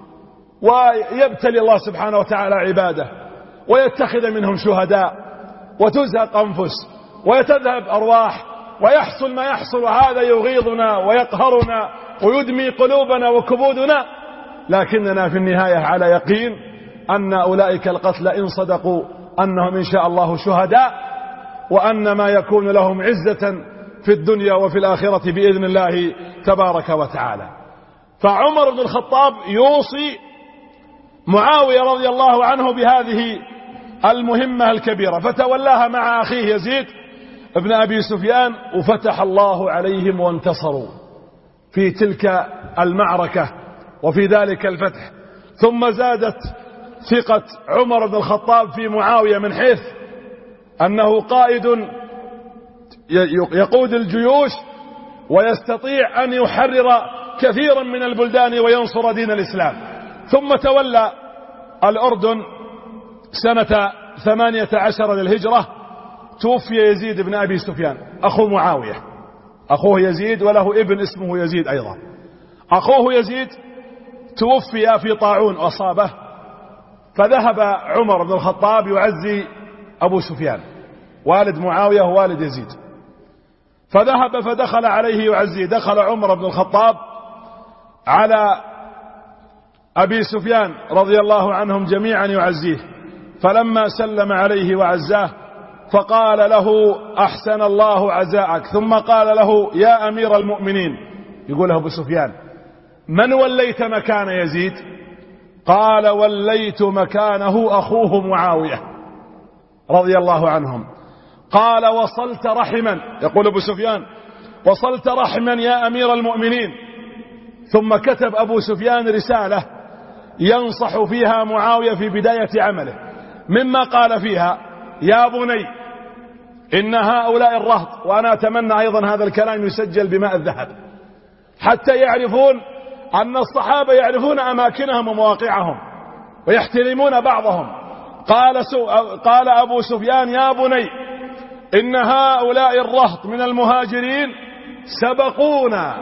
ويبتلي الله سبحانه وتعالى عباده ويتخذ منهم شهداء وتزهق أنفس ويتذهب أرواح ويحصل ما يحصل، وهذا يغيظنا ويقهرنا ويدمي قلوبنا وكبودنا، لكننا في النهاية على يقين أن أولئك القتلى إن صدقوا أنهم إن شاء الله شهداء، وأن ما يكون لهم عزة في الدنيا وفي الآخرة بإذن الله تبارك وتعالى. فعمر بن الخطاب يوصي معاوية رضي الله عنه بهذه المهمة الكبيرة، فتولاها مع أخيه يزيد ابن أبي سفيان، وفتح الله عليهم وانتصروا في تلك المعركة وفي ذلك الفتح. ثم زادت ثقة عمر بن الخطاب في معاوية من حيث أنه قائد يقود الجيوش ويستطيع أن يحرر كثيرا من البلدان وينصر دين الإسلام. ثم تولى الأردن سنة 18 للهجرة. توفي يزيد بن أبي سفيان أخو معاوية، أخوه يزيد وله ابن اسمه يزيد أيضا. أخوه يزيد توفي في طاعون أصابه، فذهب عمر بن الخطاب يعزي أبو سفيان والد معاوية ووالد يزيد، فذهب فدخل عليه يعزيه. دخل عمر بن الخطاب على أبي سفيان رضي الله عنهم جميعا يعزيه، فلما سلم عليه وعزاه فقال له أحسن الله عزاءك، ثم قال له يا أمير المؤمنين، يقول له أبو سفيان من وليت مكان يزيد؟ قال وليت مكانه أخوه معاوية رضي الله عنهم. قال وصلت رحما، يقول أبو سفيان وصلت رحما يا أمير المؤمنين. ثم كتب أبو سفيان رسالة ينصح فيها معاوية في بداية عمله، مما قال فيها يا بني إن هؤلاء الرهط، وأنا أتمنى أيضا هذا الكلام يسجل بماء الذهب حتى يعرفون أن الصحابة يعرفون أماكنهم ومواقعهم ويحترمون بعضهم. قال أبو سفيان يا بني إن هؤلاء الرهط من المهاجرين سبقونا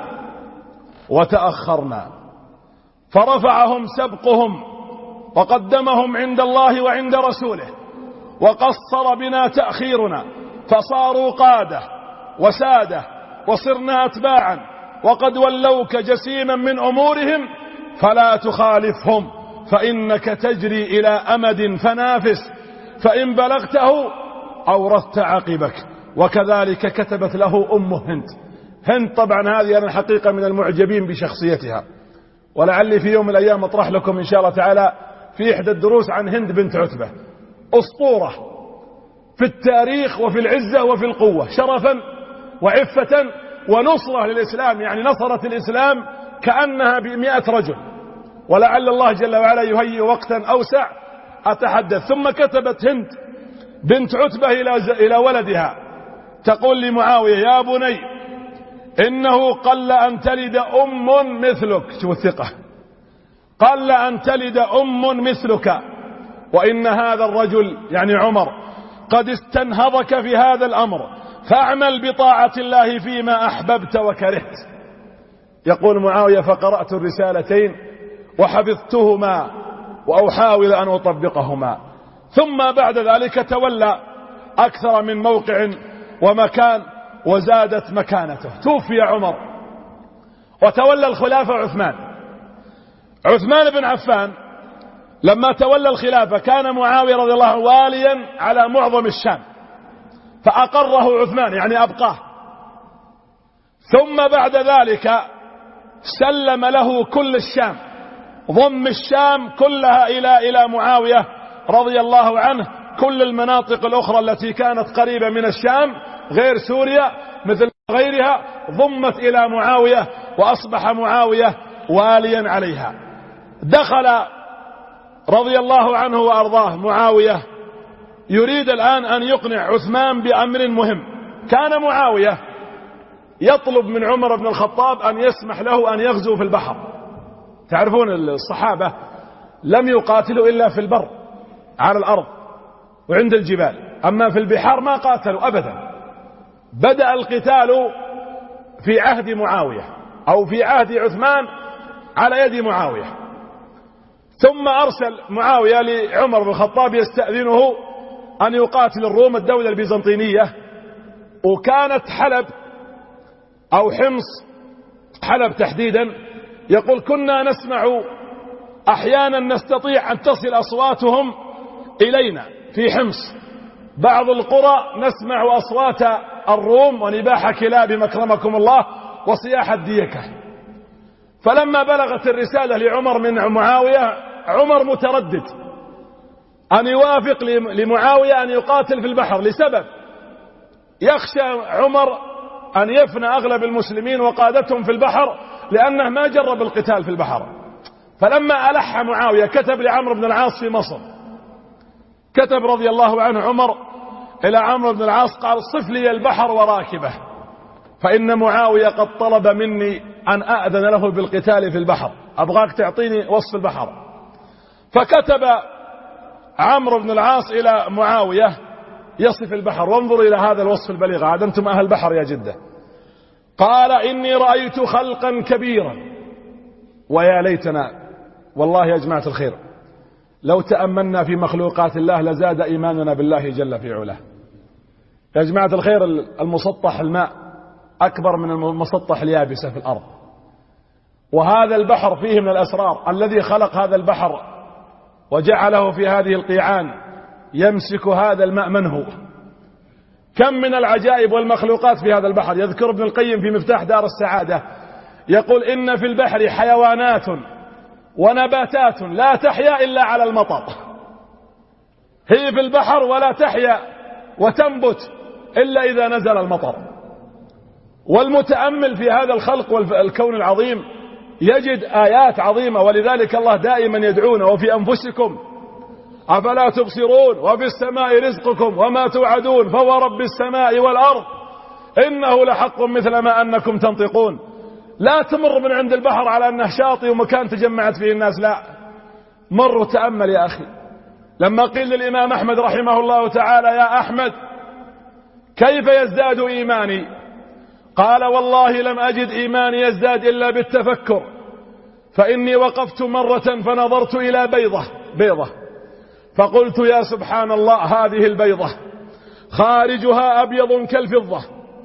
وتأخرنا، فرفعهم سبقهم وقدمهم عند الله وعند رسوله، وقصر بنا تأخيرنا، فصاروا قادة وسادة وصرنا أتباعا، وقد ولوك جسيما من أمورهم فلا تخالفهم، فإنك تجري إلى أمد فنافس، فإن بلغته أورثت عقبك. وكذلك كتبت له أمه هند. هند طبعا هذه أنا الحقيقة من المعجبين بشخصيتها، ولعلي في يوم من الأيام أطرح لكم إن شاء الله تعالى في إحدى الدروس عن هند بنت عتبة. أسطورة في التاريخ وفي العزة وفي القوة، شرفا وعفة ونصرة للإسلام، يعني نصرت الإسلام كأنها ب100 رجل، ولعل الله جل وعلا يهيئ وقتا أوسع أتحدث. ثم كتبت هند بنت عتبة إلى ولدها تقول لمعاوية يا بني إنه قل أن تلد أم مثلك، شوف الثقة، قل أن تلد أم مثلك، وإن هذا الرجل يعني عمر قد استنهضك في هذا الأمر، فاعمل بطاعة الله فيما أحببت وكرهت. يقول معاوية فقرأت الرسالتين وحفظتهما وأحاول أن أطبقهما. ثم بعد ذلك تولى أكثر من موقع ومكان وزادت مكانته. توفي عمر وتولى الخلافة عثمان بن عفان. لما تولى الخلافة كان معاوية رضي الله عنه واليا على معظم الشام، فأقره عثمان يعني أبقاه. ثم بعد ذلك سلم له كل الشام، ضم الشام كلها إلى معاوية رضي الله عنه. كل المناطق الأخرى التي كانت قريبة من الشام غير سوريا مثل غيرها ضمت إلى معاوية، وأصبح معاوية واليا عليها. دخل رضي الله عنه وأرضاه معاوية يريد الآن أن يقنع عثمان بأمر مهم. كان معاوية يطلب من عمر بن الخطاب أن يسمح له أن يغزو في البحر. تعرفون الصحابة لم يقاتلوا إلا في البر على الأرض وعند الجبال، أما في البحار ما قاتلوا أبدا. بدأ القتال في عهد معاوية أو في عهد عثمان على يد معاوية. ثم أرسل معاوية لعمر بن الخطاب يستأذنه أن يقاتل الروم الدولة البيزنطينية. وكانت حلب أو حمص، حلب تحديدا، يقول كنا نسمع أحيانا نستطيع أن تصل أصواتهم إلينا في حمص. بعض القرى نسمع أصوات الروم ونباح كلاب مكرمكم الله وصياح الديكة. فلما بلغت الرسالة لعمر من معاوية، عمر متردد، أن يوافق لمعاوية أن يقاتل في البحر لسبب، يخشى عمر أن يفنى أغلب المسلمين وقادتهم في البحر لأنه ما جرب القتال في البحر. فلما ألح معاوية كتب لعمرو بن العاص في مصر، كتب رضي الله عنه عمر إلى عمرو بن العاص قال صف لي البحر وراكبه، فإن معاوية قد طلب مني أن أأذن له بالقتال في البحر، أبغاك تعطيني وصف البحر. فكتب عمرو بن العاص إلى معاوية يصف البحر، وانظروا إلى هذا الوصف البليغ، عاد أنتم أهل البحر يا جدة. قال إني رأيت خلقا كبيرا، ويا ليتنا والله يا جماعة الخير لو تأملنا في مخلوقات الله لزاد إيماننا بالله جل في علاه. يا جماعة الخير المسطح الماء أكبر من المسطح اليابسة في الأرض، وهذا البحر فيه من الأسرار. الذي خلق هذا البحر وجعله في هذه القيعان يمسك هذا الماء من هو؟ كم من العجائب والمخلوقات في هذا البحر. يذكر ابن القيم في مفتاح دار السعادة يقول إن في البحر حيوانات ونباتات لا تحيا إلا على المطر، هي في البحر ولا تحيا وتنبت إلا إذا نزل المطر. والمتأمل في هذا الخلق والكون العظيم يجد آيات عظيمة، ولذلك الله دائما يدعونا وفي أنفسكم أفلا تبصرون وفي السماء رزقكم وما توعدون فهو رب السماء والأرض إنه لحق مثل ما أنكم تنطقون. لا تمر من عند البحر على أنه شاطئ ومكان تجمعت فيه الناس، لا، مر وتأمل يا أخي. لما قيل للإمام أحمد رحمه الله تعالى يا أحمد كيف يزداد إيماني؟ قال والله لم أجد إيماني يزداد إلا بالتفكر، فإني وقفت مرة فنظرت إلى بيضة فقلت يا سبحان الله هذه البيضة خارجها أبيض كالفضة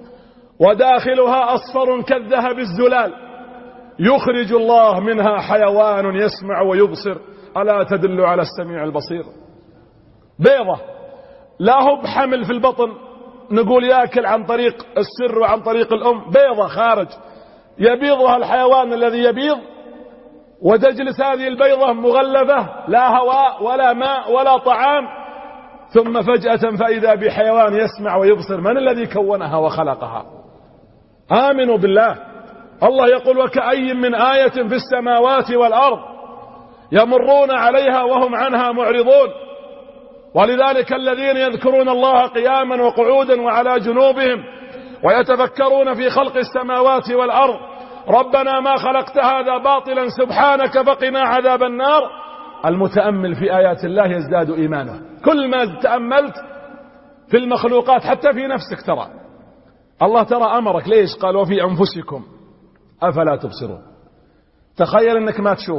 وداخلها أصفر كالذهب الزلال، يخرج الله منها حيوان يسمع ويبصر، ألا تدل على السميع البصير. بيضة لا هو بحمل في البطن نقول يأكل عن طريق السر وعن طريق الأم، بيضة خارج يبيضها الحيوان الذي يبيض، وتجلس هذه البيضة مغلفة لا هواء ولا ماء ولا طعام، ثم فجأة فإذا بحيوان يسمع ويبصر. من الذي كونها وخلقها؟ آمنوا بالله. الله يقول وكأي من آية في السماوات والأرض يمرون عليها وهم عنها معرضون. ولذلك الذين يذكرون الله قياما وقعودا وعلى جنوبهم ويتفكرون في خلق السماوات والأرض ربنا ما خلقت هذا باطلا سبحانك فقنا عذاب النار. المتأمل في آيات الله يزداد إيمانه. كل ما تأملت في المخلوقات حتى في نفسك ترى الله ترى أمرك. ليش؟ قال وفي أنفسكم أفلا تبصرون. تخيل أنك ما تشوف.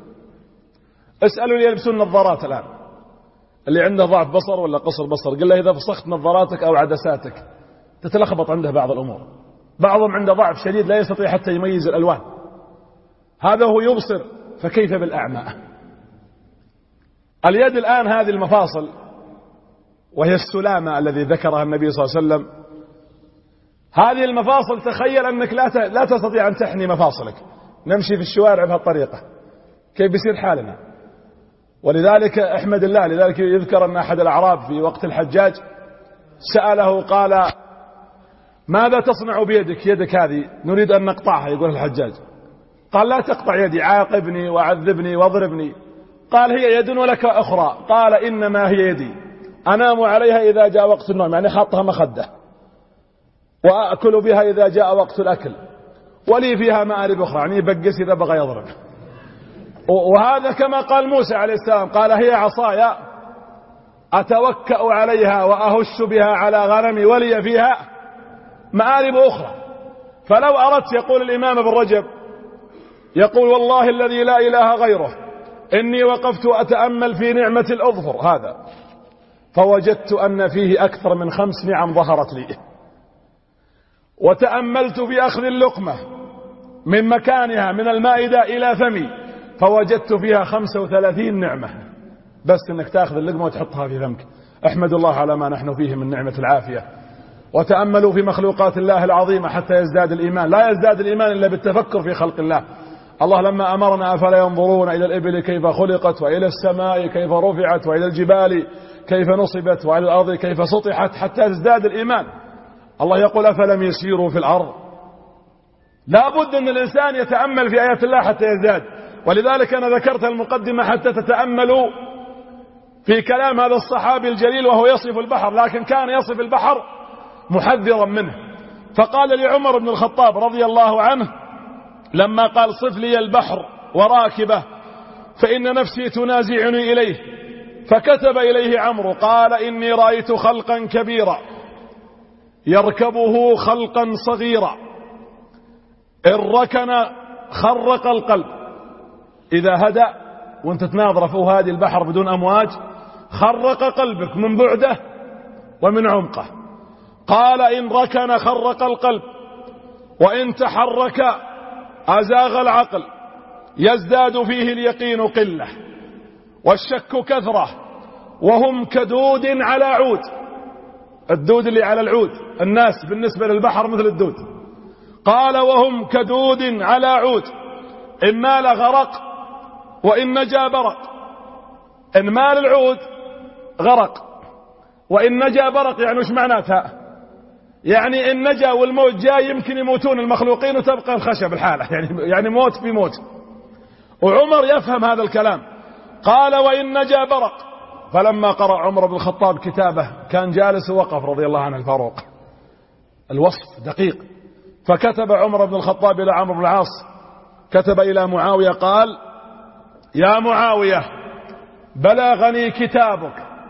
اسألوا اللي يلبسون نظارات الآن، اللي عنده ضعف بصر ولا قصر بصر، قل له إذا فسخت نظاراتك أو عدساتك تتلخبط عنده بعض الأمور. بعضهم عنده ضعف شديد لا يستطيع حتى يميز الألوان، هذا هو يبصر، فكيف بالأعمى؟ اليد الآن هذه المفاصل وهي السلامة الذي ذكرها النبي صلى الله عليه وسلم، هذه المفاصل تخيل أنك لا تستطيع أن تحني مفاصلك. نمشي في الشوارع بهالطريقة كيف بيصير حالنا؟ ولذلك احمد الله. لذلك يذكر أن أحد الأعراب في وقت الحجاج سأله قال ماذا تصنع بيدك؟ يدك هذه نريد أن نقطعها. يقول الحجاج قال لا تقطع يدي، عاقبني وعذبني واضربني. قال هي يد ولك أخرى. قال إنما هي يدي أنام عليها إذا جاء وقت النوم، يعني حاطها مخدة، وأكل بها إذا جاء وقت الأكل، ولي فيها مآرب أخرى، يعني يبقس إذا بغى يضرب. وهذا كما قال موسى عليه السلام قال هي عصايا أتوكأ عليها وأهش بها على غنمي ولي فيها مآرب أخرى. فلو أردت، يقول الإمام ابن رجب يقول والله الذي لا إله غيره إني وقفت أتأمل في نعمة الأظفر هذا فوجدت أن فيه أكثر من 5 نعم ظهرت لي، وتأملت في أخذ اللقمة من مكانها من المائدة إلى فمي فوجدت فيها 35 نعمة. بس أنك تأخذ اللقمة وتحطها في فمك. احمد الله على ما نحن فيه من نعمة العافية. وتأملوا في مخلوقات الله العظيمة حتى يزداد الإيمان. لا يزداد الإيمان إلا بالتفكر في خلق الله. الله لما أمرنا أفلا ينظرون إلى الإبل كيف خلقت وإلى السماء كيف رفعت وإلى الجبال كيف نصبت وإلى الأرض كيف سطحت حتى تزداد الإيمان. الله يقول أفلم يسيروا في الأرض. لا بد أن الإنسان يتأمل في آيات الله حتى يزداد. ولذلك أنا ذكرت المقدمة حتى تتأملوا في كلام هذا الصحابي الجليل وهو يصف البحر، لكن كان يصف البحر محذرا منه. فقال لعمر بن الخطاب رضي الله عنه لما قال صف لي البحر وراكبه فإن نفسي تنازعني إليه، فكتب إليه عمرو قال إني رأيت خلقا كبيرا يركبه خلقا صغيرا إن ركن خرق القلب. إذا هدأ وانت تناظر فوق هذه البحر بدون أمواج خرق قلبك من بعده ومن عمقه. قال إن ركن خرق القلب وإن تحرك أزاغ العقل، يزداد فيه اليقين قلة والشك كثرة وهم كدود على عود. الدود اللي على العود، الناس بالنسبة للبحر مثل الدود. قال وهم كدود على عود إن مال غرق وإن نجا برق. إن مال العود غرق وإن نجا برق، يعني وش معناتها؟ يعني إن نجا والموت جاي يمكن يموتون المخلوقين وتبقى الخشب الحالة، يعني موت في موت. وعمر يفهم هذا الكلام. قال وإن نجا برق. فلما قرأ عمر بن الخطاب كتابه كان جالس ووقف رضي الله عنه الفاروق، الوصف دقيق. فكتب عمر بن الخطاب إلى عمرو بن العاص، كتب إلى معاوية قال يا معاوية بلغني كتابك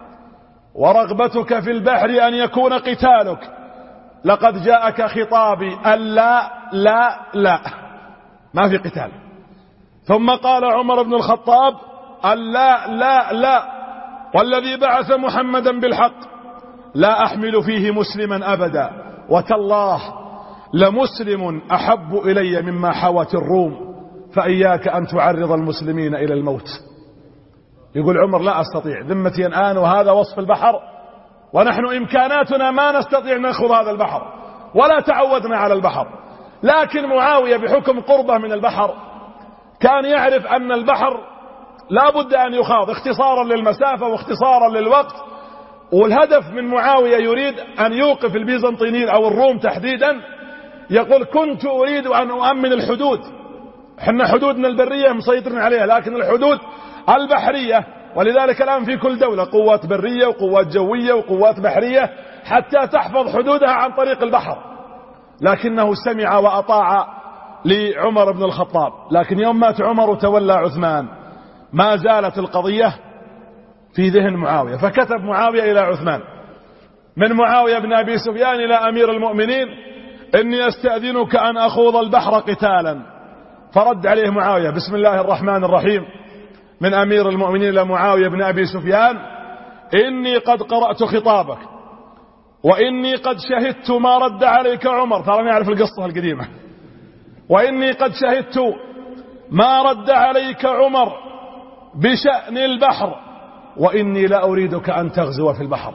ورغبتك في البحر أن يكون قتالك، لقد جاءك خطابي ألا لا لا، ما في قتال. ثم قال عمر بن الخطاب ألا لا لا، والذي بعث محمدا بالحق لا أحمل فيه مسلما أبدا، وتالله لمسلم أحب إلي مما حوت الروم، فإياك أن تعرض المسلمين إلى الموت. يقول عمر لا أستطيع، ذمتي الآن وهذا وصف البحر ونحن إمكاناتنا ما نستطيع نأخذ هذا البحر ولا تعودنا على البحر. لكن معاوية بحكم قربه من البحر كان يعرف أن البحر لا بد أن يخاض اختصارا للمسافة واختصارا للوقت. والهدف من معاوية يريد أن يوقف البيزنطيين أو الروم تحديدا. يقول كنت أريد أن أؤمن الحدود، احنا حدودنا البرية مسيطرين عليها، لكن الحدود البحرية، ولذلك الآن في كل دولة قوات برية وقوات جوية وقوات بحرية حتى تحفظ حدودها عن طريق البحر. لكنه سمع وأطاع لعمر بن الخطاب. لكن يوم مات عمر وتولى عثمان ما زالت القضية في ذهن معاوية، فكتب معاوية إلى عثمان من معاوية بن أبي سفيان إلى أمير المؤمنين إني أستأذنك أن أخوض البحر قتالا. فرد عليه معاوية بسم الله الرحمن الرحيم من أمير المؤمنين إلى معاوية بن أبي سفيان إني قد قرأت خطابك وإني قد شهدت ما رد عليك عمر. ترى نعرف القصة القديمة. وإني قد شهدت ما رد عليك عمر بشأن البحر وإني لا أريدك أن تغزو في البحر.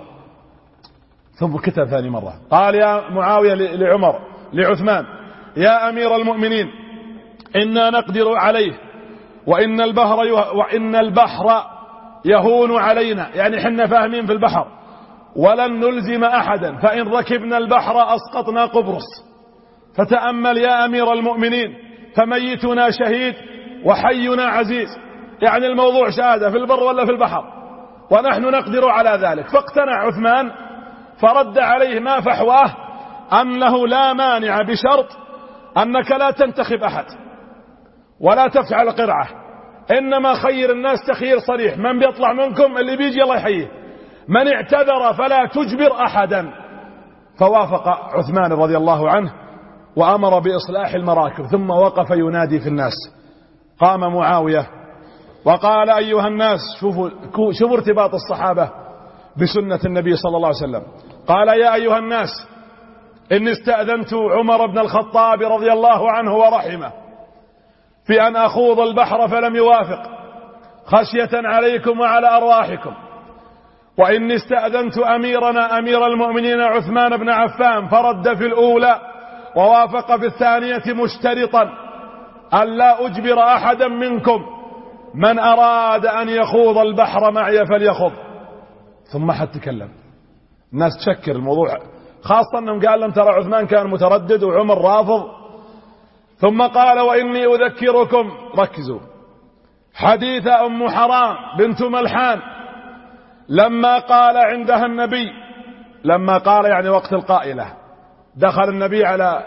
ثم كتب ثاني مرة قال يا معاوية لعمر لعثمان يا أمير المؤمنين إنا نقدر عليه وإن البحر يهون علينا، يعني حنا فاهمين في البحر، ولن نلزم أحدا، فإن ركبنا البحر أسقطنا قبرص. فتأمل يا أمير المؤمنين، فميتنا شهيد وحينا عزيز، يعني الموضوع شهادة في البر ولا في البحر، ونحن نقدر على ذلك. فاقتنع عثمان فرد عليه ما فحواه أنه لا مانع بشرط أنك لا تنتخب أحد ولا تفعل قرعة، إنما خير الناس تخيير صريح، من بيطلع منكم اللي بيجي الله يحييه، من اعتذر فلا تجبر أحدا. فوافق عثمان رضي الله عنه وأمر بإصلاح المراكب، ثم وقف ينادي في الناس. قام معاوية وقال أيها الناس، شوفوا ارتباط الصحابة بسنة النبي صلى الله عليه وسلم. قال يا أيها الناس إني استأذنت عمر بن الخطاب رضي الله عنه ورحمه في أن أخوض البحر فلم يوافق خشية عليكم وعلى أرواحكم، وإني استأذنت أميرنا أمير المؤمنين عثمان بن عفان فرد في الأولى ووافق في الثانية مشترطا، ألا أجبر أحدا منكم، من أراد أن يخوض البحر معي فليخوض. ثم حد تكلم، الناس تشكر الموضوع، خاصة أنهم قال لهم ترى عثمان كان متردد وعمر رافض. ثم قال وإني أذكركم، ركزوا، حديث أم حرام بنت ملحان لما قال عندها النبي، لما قال يعني وقت القائلة، دخل النبي على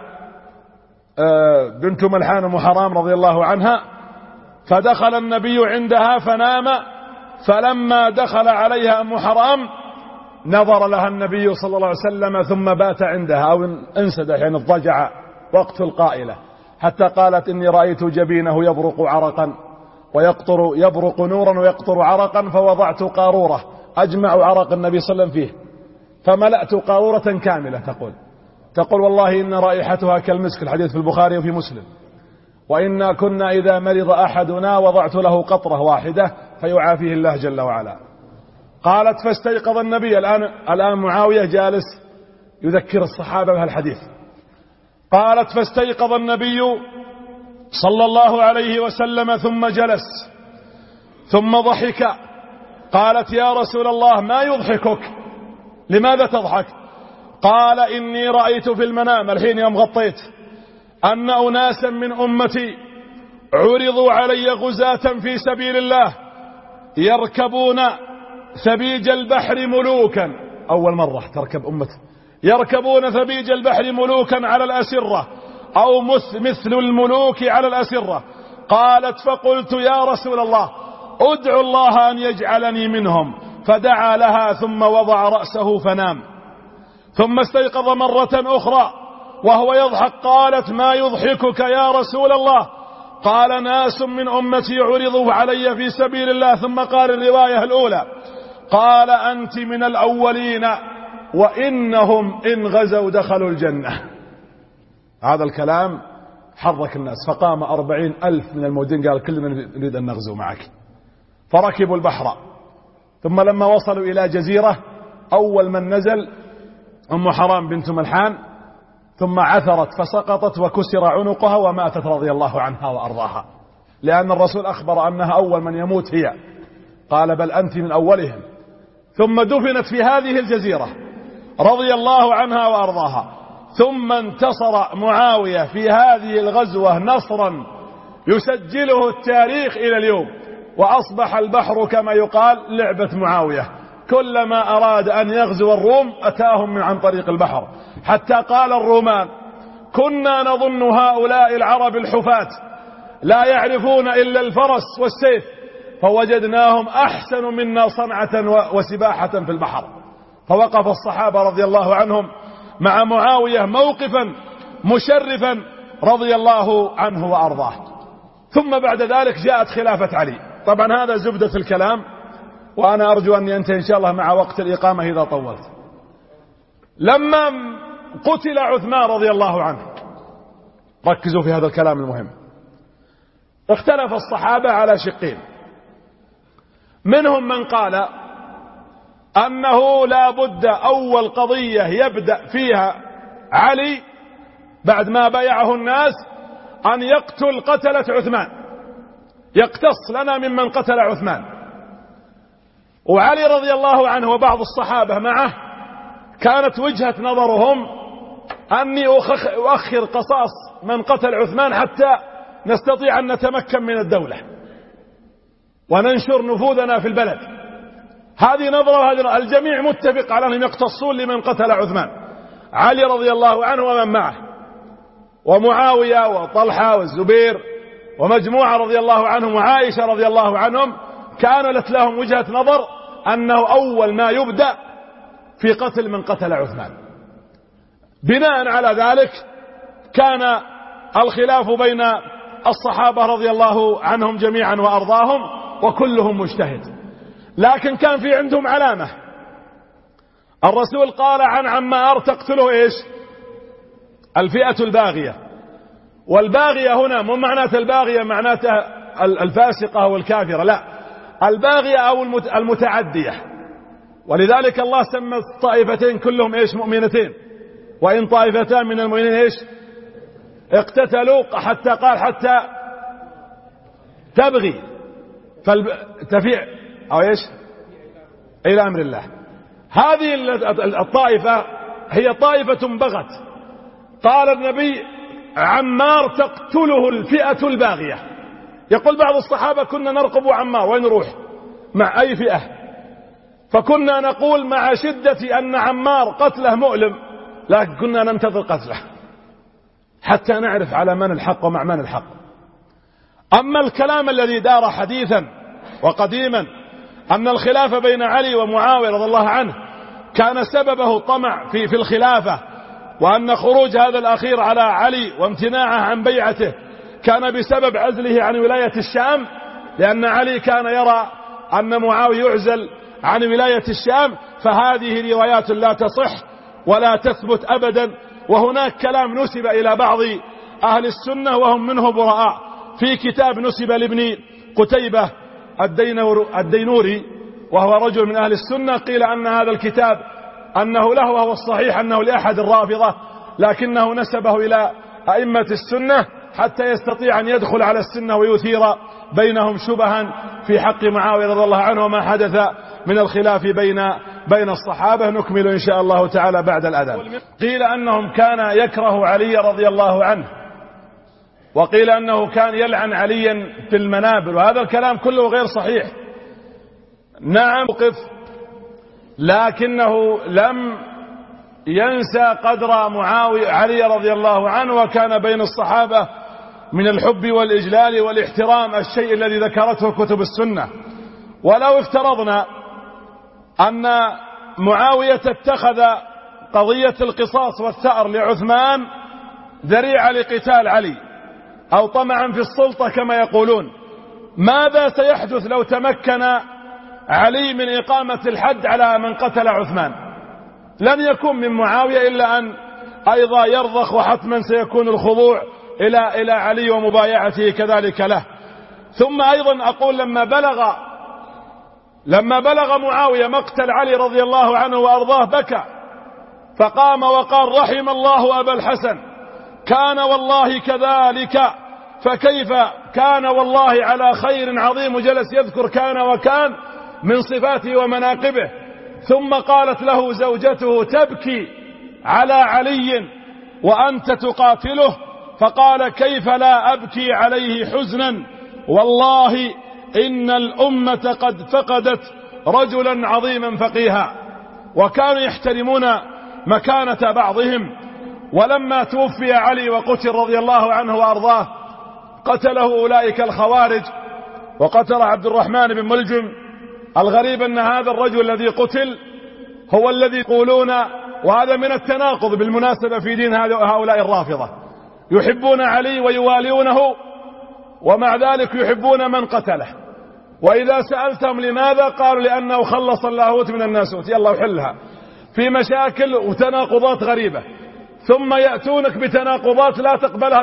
بنت ملحان أم حرام رضي الله عنها، فدخل النبي عندها فنام، فلما دخل عليها أم حرام نظر لها النبي صلى الله عليه وسلم ثم بات عندها، أو انسدح يعني اضطجع وقت القائلة، حتى قالت إني رأيت جبينه يبرق عرقا يبرق نورا ويقطر عرقا، فوضعت قارورة أجمع عرق النبي صلى الله عليه وسلم فيه فملأت قارورة كاملة. تقول والله إن رائحتها كالمسك، الحديث في البخاري وفي مسلم، وإنا كنا إذا مرض أحدنا وضعت له قطرة واحدة فيعافيه الله جل وعلا. قالت فاستيقظ النبي، الآن معاوية جالس يذكر الصحابة بهالحديث. قالت فاستيقظ النبي صلى الله عليه وسلم ثم جلس ثم ضحك. قالت يا رسول الله ما يضحكك؟ لماذا تضحك؟ قال إني رأيت في المنام، الحين يوم غطيت، أن أناسا من أمتي عرضوا علي غزاة في سبيل الله يركبون ثبيج البحر ملوكا، أول مرة تركب أمته، يركبون ثبيج البحر ملوكا على الأسرة أو مثل الملوك على الأسرة. قالت فقلت يا رسول الله ادعو الله أن يجعلني منهم، فدعا لها ثم وضع رأسه فنام. ثم استيقظ مرة أخرى وهو يضحك. قالت ما يضحكك يا رسول الله؟ قال ناس من أمتي عرضوا علي في سبيل الله، ثم قال الرواية الأولى قال أنت من الأولين وإنهم إن غزوا دخلوا الجنة. هذا الكلام حرك الناس، فقام 40,000 من الموجودين قال كلنا نريد أن نغزو معك. فركبوا البحر، ثم لما وصلوا إلى جزيرة أول من نزل أم حرام بنت ملحان، ثم عثرت فسقطت وكسر عنقها وماتت رضي الله عنها وأرضاها، لأن الرسول أخبر أنها أول من يموت هي، قال بل أنت من أولهم. ثم دفنت في هذه الجزيرة رضي الله عنها وأرضاها. ثم انتصر معاوية في هذه الغزوة نصرا يسجله التاريخ إلى اليوم، وأصبح البحر كما يقال لعبة معاوية، كلما أراد أن يغزو الروم أتاهم من عن طريق البحر، حتى قال الرومان كنا نظن هؤلاء العرب الحفاة لا يعرفون إلا الفرس والسيف، فوجدناهم أحسن منا صنعة وسباحة في البحر. فوقف الصحابة رضي الله عنهم مع معاوية موقفا مشرفا رضي الله عنه وأرضاه. ثم بعد ذلك جاءت خلافة علي. طبعا هذا زبدة الكلام، وأنا أرجو أن ينتهي إن شاء الله مع وقت الإقامة إذا طولت. لما قتل عثمان رضي الله عنه، ركزوا في هذا الكلام المهم، اختلف الصحابة على شقين. منهم من قال أنه لا بد أول قضية يبدأ فيها علي بعد ما بايعه الناس أن يقتل قتلة عثمان، يقتص لنا ممن قتل عثمان. وعلي رضي الله عنه وبعض الصحابة معه كانت وجهة نظرهم أني أؤخر قصاص من قتل عثمان حتى نستطيع أن نتمكن من الدولة وننشر نفوذنا في البلد. هذه نظرة، هذه الجميع متفق على أنهم يقتصون لمن قتل عثمان، علي رضي الله عنه ومن معه، ومعاوية وطلحة والزبير ومجموعة رضي الله عنهم وعائشة رضي الله عنهم كانت لهم وجهة نظر أنه أول ما يبدأ في قتل من قتل عثمان. بناء على ذلك كان الخلاف بين الصحابة رضي الله عنهم جميعا وأرضاهم، وكلهم مجتهد، لكن كان في عندهم علامة. الرسول قال عن عمار تقتله ايش؟ الفئة الباغية. والباغية هنا مو معناته الباغية معناتها الفاسقة والكافرة، لا، الباغية أو المتعدية. ولذلك الله سمى الطائفتين كلهم ايش؟ مؤمنتين. وإن طائفتان من المؤمنين ايش؟ اقتتلوا، حتى قال حتى تبغي تفيع أو إيش إلى أمر الله. هذه الطائفة هي طائفة بغت. قال النبي عمار تقتله الفئة الباغية. يقول بعض الصحابة كنا نرقب عمار وين نروح مع أي فئة، فكنا نقول مع شدة أن عمار قتله مؤلم، لكن كنا ننتظر قتله حتى نعرف على من الحق ومع من الحق. أما الكلام الذي دار حديثا وقديما أن الخلافة بين علي ومعاوية رضي الله عنه كان سببه طمع في الخلافة، وأن خروج هذا الأخير على علي وامتناعه عن بيعته كان بسبب عزله عن ولاية الشام، لأن علي كان يرى أن معاوية يعزل عن ولاية الشام، فهذه روايات لا تصح ولا تثبت أبدا. وهناك كلام نسب إلى بعض أهل السنة وهم منه براء في كتاب نسب لابن قتيبة الدينوري وهو رجل من أهل السنة، قيل أن هذا الكتاب أنه له، وهو الصحيح أنه لأحد الرافضة، لكنه نسبه إلى أئمة السنة حتى يستطيع أن يدخل على السنة ويثير بينهم شبها في حق معاوية رضي الله عنه وما حدث من الخلاف بين الصحابة. نكمل إن شاء الله تعالى بعد الأذان. قيل أنهم كان يكره علي رضي الله عنه، وقيل أنه كان يلعن عليا في المنابر، وهذا الكلام كله غير صحيح. نعم وقف، لكنه لم ينسى قدر معاوية علي رضي الله عنه، وكان بين الصحابة من الحب والإجلال والاحترام الشيء الذي ذكرته كتب السنة. ولو افترضنا أن معاوية اتخذ قضية القصاص والثأر لعثمان ذريعة لقتال علي أو طمعا في السلطة كما يقولون، ماذا سيحدث لو تمكن علي من إقامة الحد على من قتل عثمان؟ لن يكون من معاوية إلا أن أيضا يرضخ، وحتما سيكون الخضوع إلى علي ومبايعته كذلك له. ثم أيضا أقول لما بلغ معاوية مقتل علي رضي الله عنه وأرضاه بكى، فقام وقال رحم الله أبا الحسن، كان والله كذلك، فكيف كان والله على خير عظيم، وجلس يذكر كان وكان من صفاته ومناقبه. ثم قالت له زوجته تبكي على علي وأنت تقاتله، فقال كيف لا أبكي عليه حزنا، والله إن الأمة قد فقدت رجلا عظيما فقيها. وكانوا يحترمون مكانة بعضهم. ولما توفي علي وقتل رضي الله عنه وأرضاه قتله أولئك الخوارج، وقتل عبد الرحمن بن ملجم. الغريب أن هذا الرجل الذي قتل هو الذي يقولون، وهذا من التناقض بالمناسبة في دين هؤلاء الرافضة، يحبون علي ويوالونه ومع ذلك يحبون من قتله. وإذا سألتهم لماذا قالوا لأنه خلص اللاهوت من الناسوت. يلا وحلها في مشاكل وتناقضات غريبة، ثم يأتونك بتناقضات لا تقبلها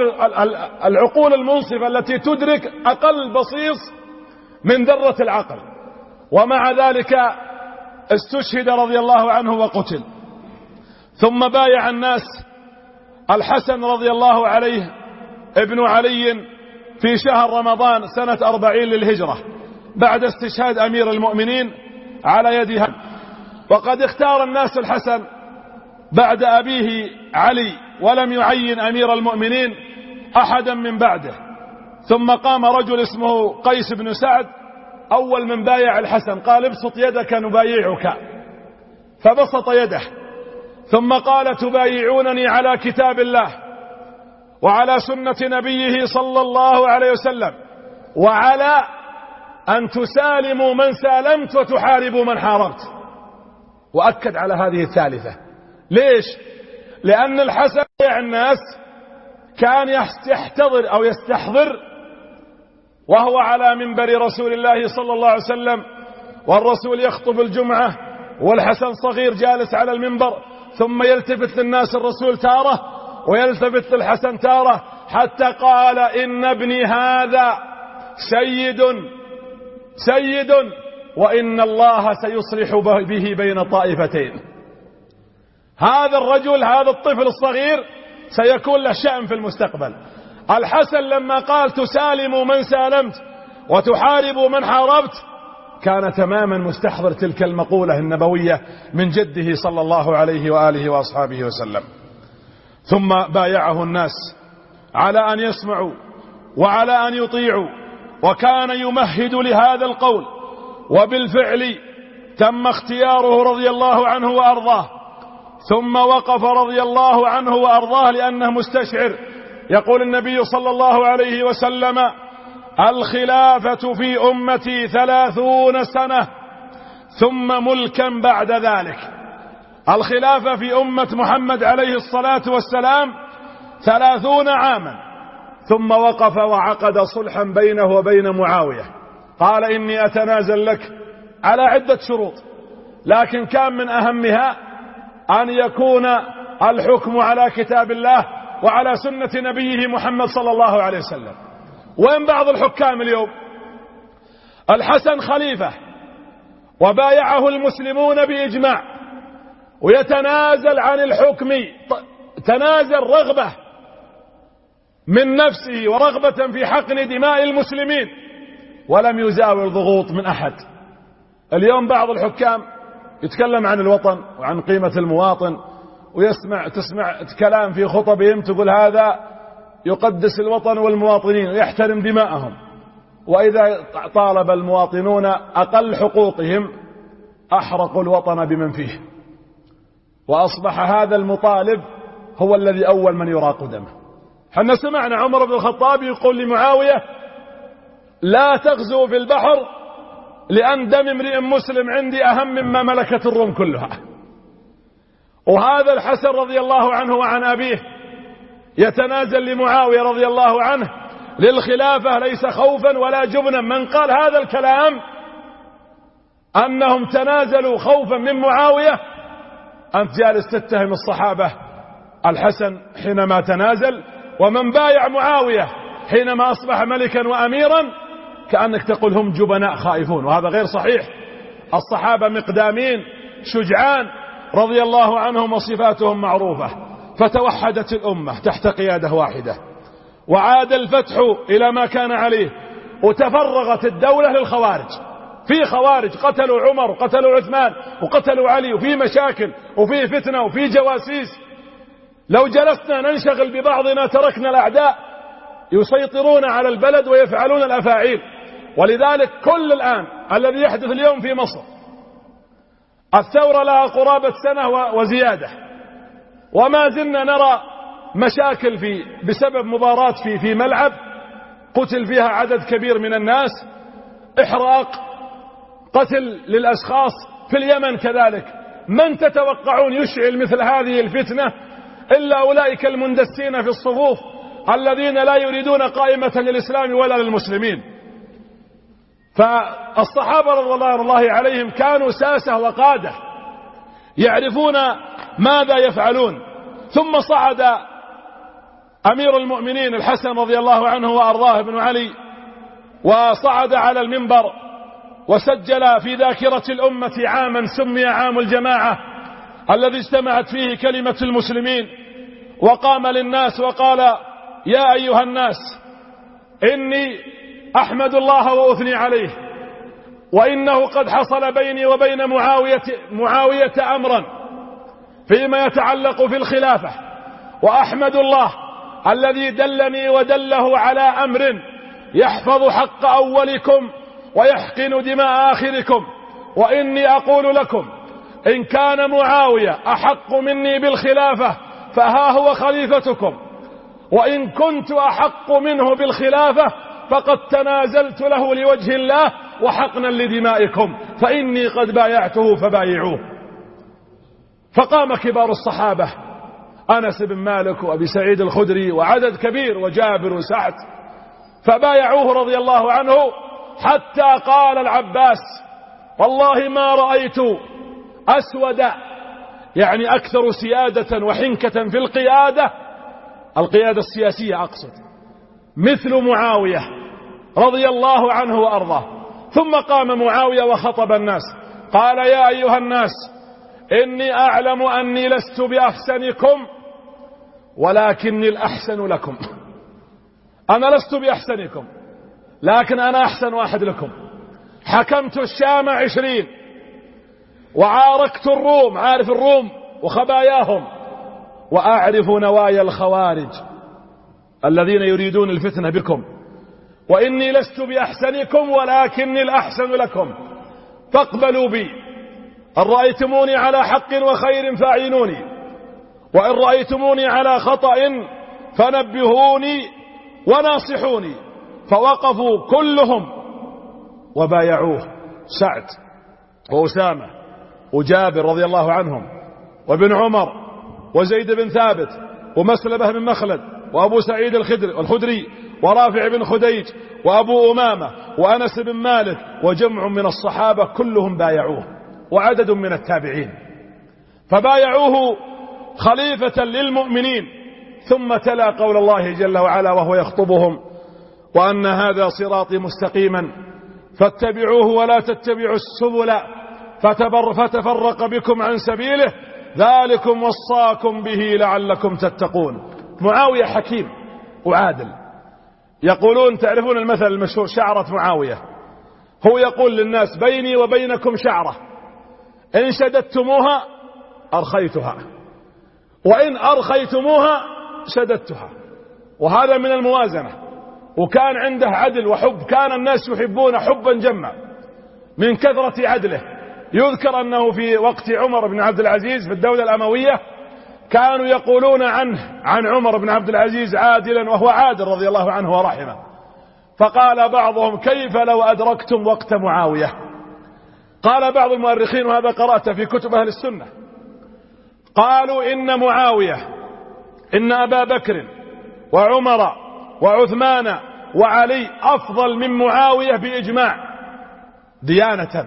العقول المنصفة التي تدرك أقل بصيص من ذرة العقل. ومع ذلك استشهد رضي الله عنه وقتل. ثم بايع الناس الحسن رضي الله عليه ابن علي في شهر رمضان سنة 40 للهجرة بعد استشهاد أمير المؤمنين على يدها. وقد اختار الناس الحسن بعد أبيه علي، ولم يعين أمير المؤمنين أحدا من بعده. ثم قام رجل اسمه قيس بن سعد أول من بايع الحسن، قال ابسط يدك نبايعك، فبسط يده. ثم قال تبايعونني على كتاب الله وعلى سنة نبيه صلى الله عليه وسلم، وعلى أن تسالموا من سالمت وتحاربوا من حاربت. وأكد على هذه الثالثة. ليش؟ لأن الحسن بايع الناس كان يحتضر أو يستحضر وهو على منبر رسول الله صلى الله عليه وسلم، والرسول يخطب الجمعة والحسن صغير جالس على المنبر، ثم يلتفت للناس الرسول تارة ويلتفت للحسن تارة، حتى قال إن ابني هذا سيد وإن الله سيصلح به بين طائفتين. هذا الرجل، هذا الطفل الصغير سيكون له شأن في المستقبل. الحسن لما قال تسالم من سالمت وتحارب من حاربت كان تماما مستحضر تلك المقولة النبوية من جده صلى الله عليه وآله وأصحابه وسلم. ثم بايعه الناس على أن يسمعوا وعلى أن يطيعوا، وكان يمهد لهذا القول، وبالفعل تم اختياره رضي الله عنه وأرضاه. ثم وقف رضي الله عنه وأرضاه لأنه مستشعر. يقول النبي صلى الله عليه وسلم: الخلافة في أمتي 30 سنة ثم ملكا بعد ذلك. الخلافة في أمة محمد عليه الصلاة والسلام 30 عاما. ثم وقف وعقد صلحا بينه وبين معاوية، قال: إني أتنازل لك على عدة شروط، لكن كان من أهمها أن يكون الحكم على كتاب الله وعلى سنة نبيه محمد صلى الله عليه وسلم. وين بعض الحكام اليوم؟ الحسن خليفة وبايعه المسلمون بإجماع، ويتنازل عن الحكم تنازل رغبة من نفسه ورغبة في حقن دماء المسلمين، ولم يزاول ضغوط من أحد. اليوم بعض الحكام يتكلم عن الوطن وعن قيمة المواطن، تسمع كلام في خطبهم تقول هذا يقدس الوطن والمواطنين ويحترم دماءهم، وإذا طالب المواطنون أقل حقوقهم أحرقوا الوطن بمن فيه، وأصبح هذا المطالب هو الذي أول من يراق دمه. حنا سمعنا عمر بن الخطاب يقول لمعاوية: لا تغزو في البحر لأن دم امرئ مسلم عندي أهم مما ملكت الروم كلها. وهذا الحسن رضي الله عنه وعن أبيه يتنازل لمعاوية رضي الله عنه للخلافة ليس خوفا ولا جبنا. من قال هذا الكلام أنهم تنازلوا خوفا من معاوية أنت جالس تتهم الصحابة الحسن حينما تنازل، ومن بايع معاوية حينما أصبح ملكا وأميرا كأنك تقول هم جبناء خائفون، وهذا غير صحيح. الصحابة مقدامين شجعان رضي الله عنهم وصفاتهم معروفة، فتوحدت الأمة تحت قيادة واحدة، وعاد الفتح إلى ما كان عليه، وتفرغت الدولة للخوارج. في خوارج قتلوا عمر وقتلوا عثمان وقتلوا علي، وفي مشاكل وفي فتنة وفي جواسيس. لو جلسنا ننشغل ببعضنا تركنا الأعداء يسيطرون على البلد ويفعلون الأفاعيل. ولذلك كل الآن الذي يحدث اليوم في مصر، الثورة لها قرابة سنة وزيادة، وما زلنا نرى مشاكل بسبب مباراة في ملعب قتل فيها عدد كبير من الناس، إحراق، قتل للأشخاص. في اليمن كذلك. من تتوقعون يشعل مثل هذه الفتنة إلا أولئك المندسين في الصفوف الذين لا يريدون قائمة للإسلام ولا للمسلمين. فالصحابة رضوان الله عليهم كانوا ساسة وقادة يعرفون ماذا يفعلون. ثم صعد أمير المؤمنين الحسن رضي الله عنه وأرضاه بن علي، وصعد على المنبر وسجل في ذاكرة الأمة عاما سمي عام الجماعة الذي اجتمعت فيه كلمة المسلمين، وقام للناس وقال: يا أيها الناس، إني أحمد الله وأثني عليه، وإنه قد حصل بيني وبين معاوية أمرا فيما يتعلق في الخلافة، وأحمد الله الذي دلني ودله على أمر يحفظ حق أولكم ويحقن دماء آخركم. وإني أقول لكم إن كان معاوية أحق مني بالخلافة فها هو خليفتكم، وإن كنت أحق منه بالخلافة فقد تنازلت له لوجه الله وحقنا لدمائكم، فإني قد بايعته فبايعوه. فقام كبار الصحابة أنس بن مالك وأبي سعيد الخدري وعدد كبير وجابر وسعد، فبايعوه رضي الله عنه، حتى قال العباس: والله ما رأيت أسود، يعني أكثر سيادة وحنكة في القيادة السياسية أقصد، مثل معاوية رضي الله عنه وأرضاه. ثم قام معاوية وخطب الناس، قال: يا أيها الناس، إني أعلم أني لست بأحسنكم ولكني الأحسن لكم. أنا لست بأحسنكم، لكن أنا أحسن واحد لكم. حكمت الشام 20، وعاركت الروم، عارف الروم وخباياهم، وأعرف نوايا الخوارج الذين يريدون الفتنة بكم، وإني لست بأحسنكم ولكني الأحسن لكم، فاقبلوا بي. إن رأيتموني على حق وخير فأعينوني، وإن رأيتموني على خطأ فنبهوني وناصحوني. فوقفوا كلهم وبايعوه، سعد وأسامة وجابر رضي الله عنهم وابن عمر وزيد بن ثابت ومسلبة بن مخلد وأبو سعيد الخدري ورافع بن خديج وأبو أمامة وأنس بن مالك وجمع من الصحابة كلهم بايعوه، وعدد من التابعين، فبايعوه خليفة للمؤمنين. ثم تلا قول الله جل وعلا وهو يخطبهم: وأن هذا صراطي مستقيما فاتبعوه ولا تتبعوا السبل فتفرق بكم عن سبيله ذلكم وصاكم به لعلكم تتقون. معاوية حكيم وعادل. يقولون، تعرفون المثل المشهور شعرة معاوية، هو يقول للناس: بيني وبينكم شعرة، إن شددتموها أرخيتها، وإن أرخيتموها شددتها. وهذا من الموازنة. وكان عنده عدل وحب، كان الناس يحبون حبا جما من كثرة عدله. يذكر أنه في وقت عمر بن عبد العزيز في الدولة الأموية كانوا يقولون عنه عن عمر بن عبد العزيز عادلا، وهو عادل رضي الله عنه ورحمه. فقال بعضهم: كيف لو أدركتم وقت معاوية؟ قال بعض المؤرخين، وهذا قرأت في كتب أهل السنة، قالوا: إن معاوية، إن أبا بكر وعمر وعثمان وعلي أفضل من معاوية بإجماع ديانة،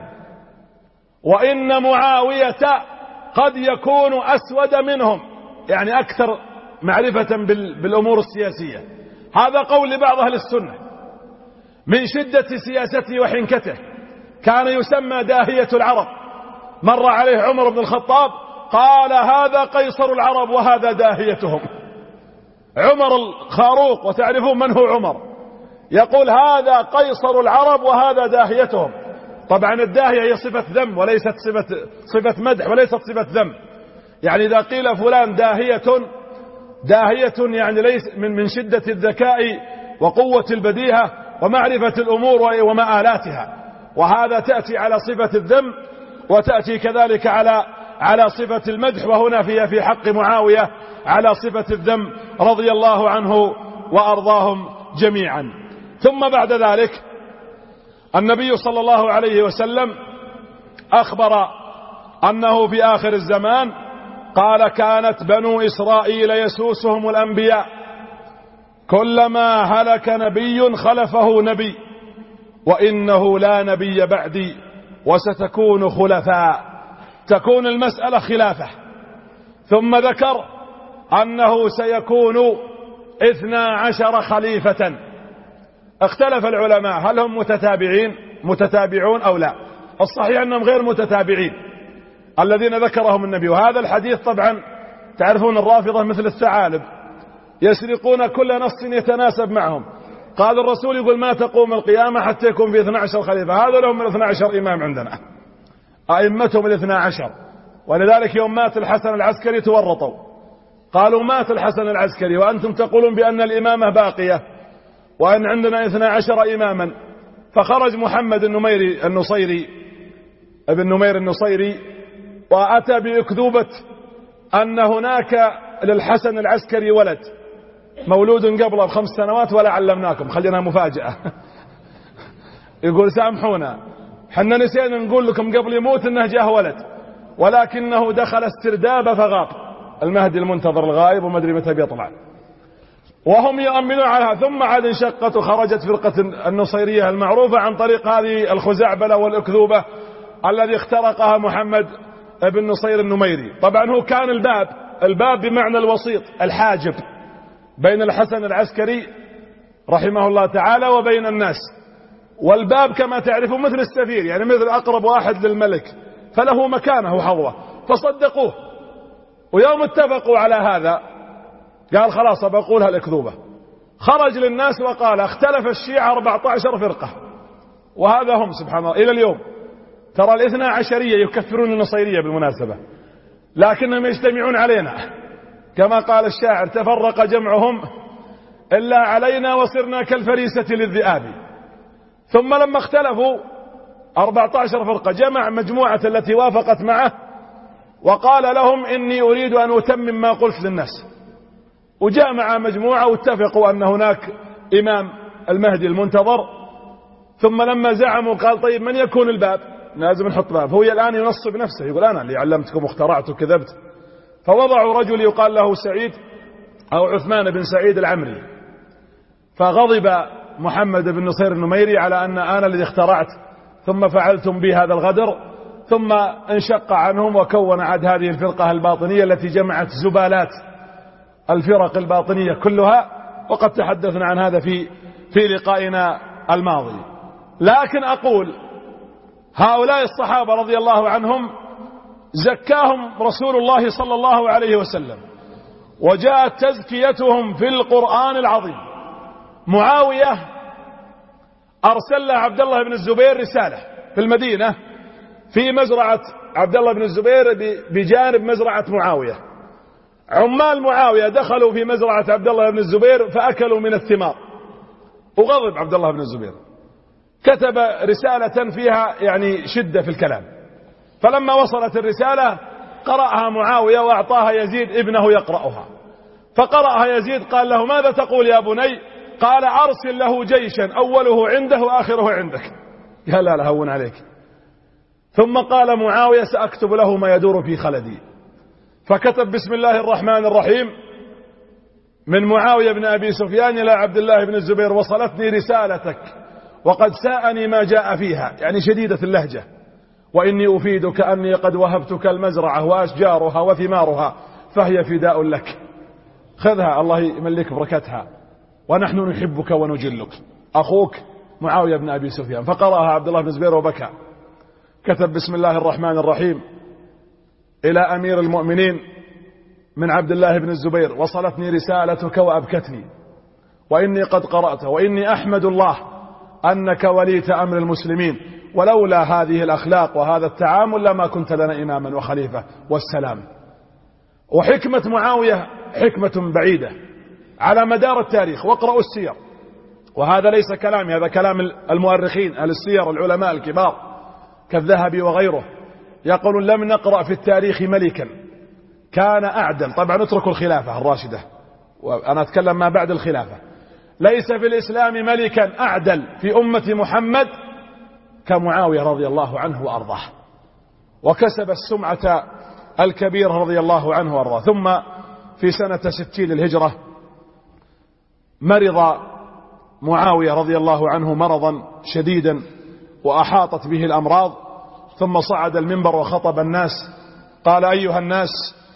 وإن معاوية قد يكون أسود منهم، يعني أكثر معرفة بالأمور السياسية. هذا قول لبعض أهل السنة من شدة سياسته وحنكته. كان يسمى داهية العرب. مر عليه عمر بن الخطاب قال: هذا قيصر العرب وهذا داهيتهم. عمر الخاروق، وتعرفون من هو عمر، يقول: هذا قيصر العرب وهذا داهيتهم. طبعا الداهية هي صفة ذم وليست صفة مدح وليست صفة ذم. يعني إذا قيل فلان داهية يعني ليس من شدة الذكاء وقوة البديهة ومعرفة الأمور ومآلاتها. وهذا تأتي على صفة الذم، وتأتي كذلك على صفة المدح، وهنا في حق معاوية على صفة الذم رضي الله عنه وأرضاهم جميعا. ثم بعد ذلك النبي صلى الله عليه وسلم أخبر أنه في آخر الزمان قال: كانت بنو إسرائيل يسوسهم الأنبياء، كلما هلك نبي خلفه نبي، وإنه لا نبي بعدي وستكون خلفاء، تكون المسألة خلافة. ثم ذكر أنه سيكون 12 خليفة. اختلف العلماء هل هم متتابعون أو لا. الصحيح أنهم غير متتابعين الذين ذكرهم النبي. وهذا الحديث طبعا تعرفون الرافضة مثل الثعالب يسرقون كل نص يتناسب معهم. قال الرسول يقول: ما تقوم القيامة حتى يكون في 12 خليفة. هذا لهم من 12 إمام عندنا، أئمتهم 12. ولذلك يوم مات الحسن العسكري تورطوا، قالوا: مات الحسن العسكري وأنتم تقولون بأن الإمامة باقية وأن عندنا 12 إماما. فخرج محمد النصيري ابن نمير النصيري وأتى بأكذوبة أن هناك للحسن العسكري ولد مولود قبله ب5 سنوات ولا علمناكم، خلينا مفاجأة. يقول: سامحونا، حنا نسينا نقول لكم قبل يموت انه جاه ولد، ولكنه دخل استرداب فغاب، المهدي المنتظر الغائب وما ادري متى بيطلع. وهم يؤمنون عليها. ثم عاد انشقت وخرجت فرقة النصيرية المعروفة عن طريق هذه الخزعبلة والأكذوبة الذي اخترقها محمد بن نصير النميري. طبعا هو كان الباب بمعنى الوسيط، الحاجب بين الحسن العسكري رحمه الله تعالى وبين الناس. والباب كما تعرفون مثل السفير، يعني مثل أقرب واحد للملك، فله مكانه وحظوة. فصدقوه، ويوم اتفقوا على هذا قال: خلاص بقولها الأكذوبة، خرج للناس وقال اختلف الشيعة 14 فرقة، وهذا هم سبحان الله إلى اليوم. ترى الاثنى عشرية يكفرون النصيرية بالمناسبة، لكنهم يجتمعون علينا كما قال الشاعر تفرق جمعهم إلا علينا وصرنا كالفريسة للذئاب. ثم لما اختلفوا 14 فرقة جمع مجموعة التي وافقت معه وقال لهم إني أريد أن أتمم ما قلت للناس، وجاء مع مجموعة واتفقوا أن هناك إمام المهدي المنتظر. ثم لما زعموا قال طيب من يكون الباب؟ لازم نحط باب. هو الآن ينصب نفسه يقول أنا اللي علمتكم واخترعت وكذبت. فوضعوا رجل يقال له سعيد أو عثمان بن سعيد العمري، فغضب محمد بن نصير النميري على أن أنا الذي اخترعت ثم فعلتم بي هذا الغدر، ثم انشق عنهم وكون عاد هذه الفرقة الباطنية التي جمعت زبالات الفرق الباطنية كلها، وقد تحدثنا عن هذا في لقائنا الماضي. لكن أقول هؤلاء الصحابة رضي الله عنهم زكاهم رسول الله صلى الله عليه وسلم، وجاءت تزكيتهم في القرآن العظيم. معاوية أرسل له عبد الله بن الزبير رسالة في المدينة في مزرعة عبد الله بن الزبير بجانب مزرعة معاوية. عمال معاوية دخلوا في مزرعة عبد الله بن الزبير فأكلوا من الثمار، وغضب عبد الله بن الزبير، كتب رسالة فيها يعني شدة في الكلام. فلما وصلت الرسالة قرأها معاوية وأعطاها يزيد ابنه يقرأها. فقرأها يزيد قال له ماذا تقول يا بني؟ قال أرسل له جيشا أوله عنده وآخره عندك. قال لا هون عليك. ثم قال معاوية سأكتب له ما يدور في خلدي، فكتب بسم الله الرحمن الرحيم من معاوية بن أبي سفيان إلى عبد الله بن الزبير وصلتني رسالتك وقد ساءني ما جاء فيها، يعني شديدة اللهجة، وإني أفيدك أني قد وهبتك المزرعة وأشجارها وثمارها فهي فداء لك، خذها الله يملك بركتها، ونحن نحبك ونجلك. أخوك معاوية بن أبي سفيان. فقرأها عبد الله بن الزبير وبكى. كتب بسم الله الرحمن الرحيم إلى أمير المؤمنين من عبد الله بن الزبير وصلتني رسالتك وأبكتني، وإني قد قرأت، وإني أحمد الله أنك وليت أمر المسلمين، ولولا هذه الأخلاق وهذا التعامل لما كنت لنا إماما وخليفة والسلام. وحكمة معاوية حكمة بعيدة على مدار التاريخ، واقرأوا السير، وهذا ليس كلامي، هذا كلام المؤرخين أهل السير العلماء الكبار كالذهبي وغيره، يقولون لم نقرأ في التاريخ ملكا كان أعدل. طبعا اتركوا الخلافة الراشدة، وأنا أتكلم ما بعد الخلافة. ليس في الإسلام ملكا أعدل في أمة محمد كمعاوية رضي الله عنه وأرضاه، وكسب السمعة الكبيرة رضي الله عنه وأرضاه. ثم في سنة 60 للهجرة مرض معاوية رضي الله عنه مرضا شديدا وأحاطت به الأمراض، ثم صعد المنبر وخطب الناس قال أيها الناس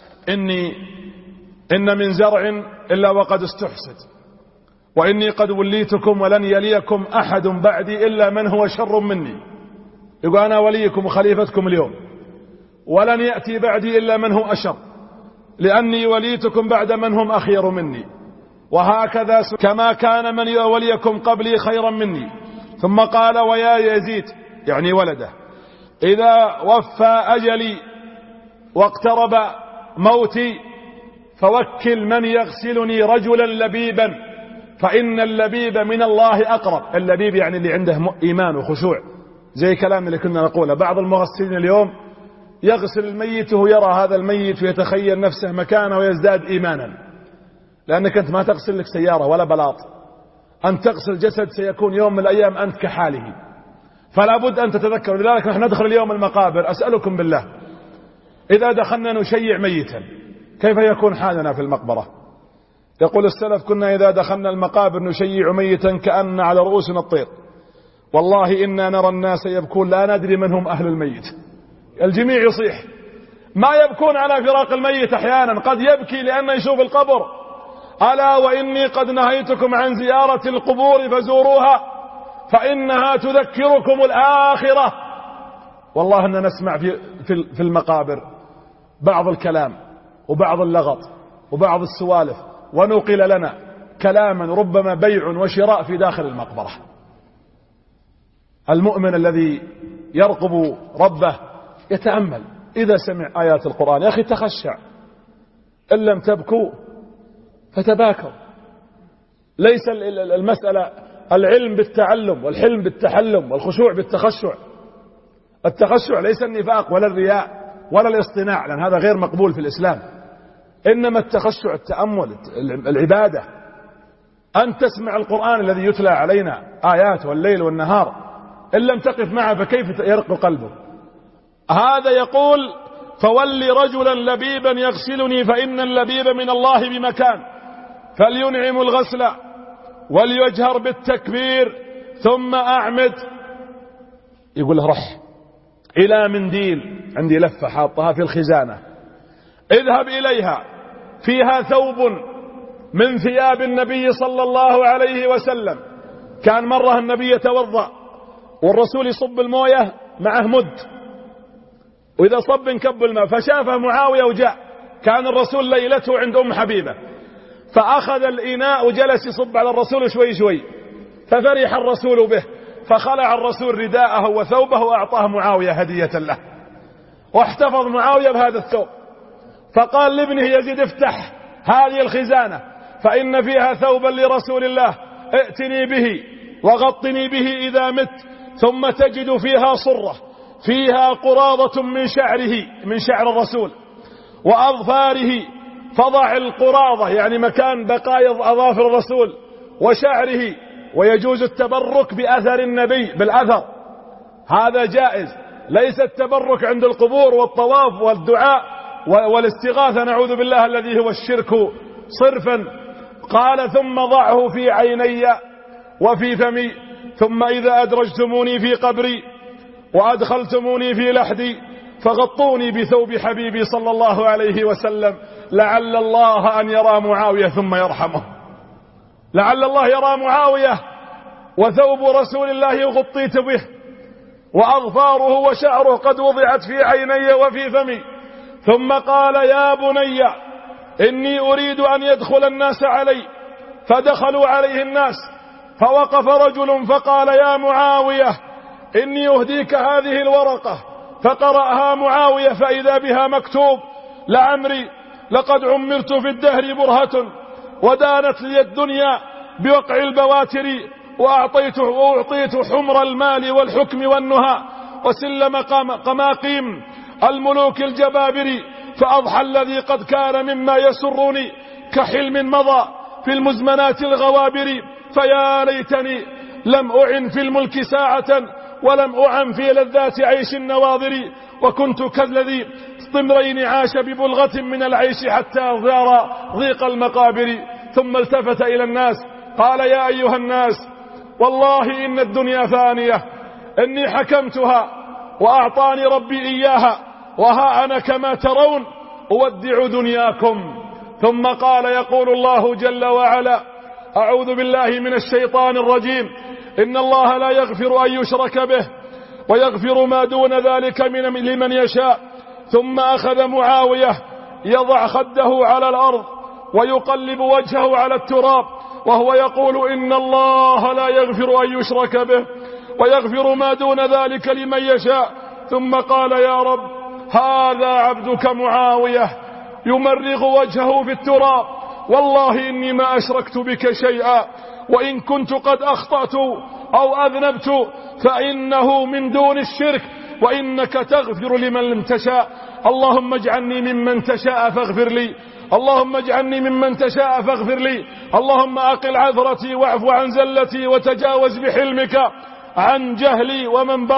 إن من زرع إلا وقد استحسد، وإني قد وليتكم ولن يليكم أحد بعدي إلا من هو شر مني. يقول أنا وليكم وخليفتكم اليوم، ولن يأتي بعدي إلا من هو أشر، لأني وليتكم بعد من هم أخير مني، وهكذا كما كان من يوليكم قبلي خيرا مني. ثم قال ويا يزيد يعني ولده إذا وفى أجلي واقترب موتي فوكل من يغسلني رجلا لبيبا، فإن اللبيب من الله أقرب. اللبيب يعني اللي عنده إيمان وخشوع، زي كلام اللي كنا نقوله. بعض المغسلين اليوم يغسل الميت وهو يرى هذا الميت ويتخيل نفسه مكانه ويزداد إيمانا، لأنك أنت ما تغسل لك سيارة ولا بلاط، أن تغسل جسد سيكون يوم من الأيام أنت كحاله، فلا بد أن تتذكر. لذلك نحن ندخل اليوم المقابر، أسألكم بالله إذا دخلنا نشيع ميتا كيف يكون حالنا في المقبرة؟ يقول السلف كنا إذا دخلنا المقابر نشيع ميتا كأن على رؤوسنا الطير، والله إنا نرى الناس يبكون لا ندري من هم أهل الميت. الجميع يصيح، ما يبكون على فراق الميت، أحيانا قد يبكي لأنه يشوف القبر. ألا وإني قد نهيتكم عن زيارة القبور فزوروها فإنها تذكركم الآخرة. والله أننا نسمع في المقابر بعض الكلام وبعض اللغط وبعض السوالف، ونقل لنا كلاما ربما بيع وشراء في داخل المقبرة. المؤمن الذي يرقب ربه يتأمل إذا سمع آيات القرآن. يا أخي تخشع، إن لم تبكوا فتباكوا. ليس المسألة العلم بالتعلم والحلم بالتحلم والخشوع بالتخشع. التخشع ليس النفاق ولا الرياء ولا الاصطناع، لأن هذا غير مقبول في الإسلام. إنما التخشع التأمل، العبادة، أن تسمع القرآن الذي يتلى علينا آياته الليل والنهار، إن لم تقف معه فكيف يرق قلبه؟ هذا يقول: فولي رجلا لبيبا يغسلني فإن اللبيب من الله بمكان، فلينعم الغسل وليجهر بالتكبير ثم أعمد. يقول له: رح إلى منديل عندي لفة حاطها في الخزانة، اذهب إليها فيها ثوب من ثياب النبي صلى الله عليه وسلم. كان مرة النبي يتوضأ والرسول يصب الموية معه مد، وإذا صب انكب الماء، فشافه معاوية وجاء. كان الرسول ليلته عند أم حبيبة، فأخذ الإناء وجلس يصب على الرسول شوي شوي، ففرح الرسول به، فخلع الرسول رداءه وثوبه وأعطاه معاوية هدية له، واحتفظ معاوية بهذا الثوب. فقال لابنه يزيد: افتح هذه الخزانة فإن فيها ثوبا لرسول الله، ائتني به وغطني به إذا مت، ثم تجد فيها صرة فيها قراضة من شعره، من شعر الرسول وأظفاره، فضع القراضة يعني مكان بقايا أظافر الرسول وشعره، ويجوز التبرك بأثر النبي بالأثر، هذا جائز. ليس التبرك عند القبور والطواف والدعاء والاستغاثة، نعوذ بالله، الذي هو الشرك صرفا. قال: ثم ضعه في عيني وفي فمي، ثم إذا أدرجتموني في قبري وأدخلتموني في لحدي فغطوني بثوب حبيبي صلى الله عليه وسلم، لعل الله أن يرى معاوية ثم يرحمه. لعل الله يرى معاوية وثوب رسول الله غطيت به، وأظفاره وشعره قد وضعت في عيني وفي فمي. ثم قال: يا بني إني أريد أن يدخل الناس علي، فدخلوا عليه الناس، فوقف رجل فقال: يا معاوية إني أهديك هذه الورقة، فقرأها معاوية فإذا بها مكتوب: لعمري لقد عمرت في الدهر برهة، ودانت لي الدنيا بوقع البواتر، وأعطيت حمر المال والحكم والنهى، وسلم قماقيم الملوك الجبابر، فأضحى الذي قد كان مما يسرني كحلم مضى في المزمنات الغوابر، فيا ليتني لم أعن في الملك ساعة، ولم أعن في لذات عيش النواظر، وكنت كالذي طمرين عاش ببلغة من العيش حتى زار ضيق المقابر. ثم التفت إلى الناس قال: يا أيها الناس، والله إن الدنيا فانية، إني حكمتها وأعطاني ربي إياها، وها أنا كما ترون أودع دنياكم. ثم قال: يقول الله جل وعلا: أعوذ بالله من الشيطان الرجيم، إن الله لا يغفر أن يشرك به ويغفر ما دون ذلك لمن يشاء. ثم أخذ معاوية يضع خده على الأرض ويقلب وجهه على التراب وهو يقول: إن الله لا يغفر أن يشرك به ويغفر ما دون ذلك لمن يشاء. ثم قال: يا رب، هذا عبدك معاوية يمرغ وجهه في التراب، والله إني ما أشركت بك شيئا، وإن كنت قد أخطأت أو أذنبت فإنه من دون الشرك، وإنك تغفر لمن لم تشاء. اللهم اجعلني ممن تشاء فاغفر لي، اللهم اجعلني ممن تشاء فاغفر لي، اللهم أقل عثرتي واعف عن زلتي وتجاوز بحلمك عن جهلي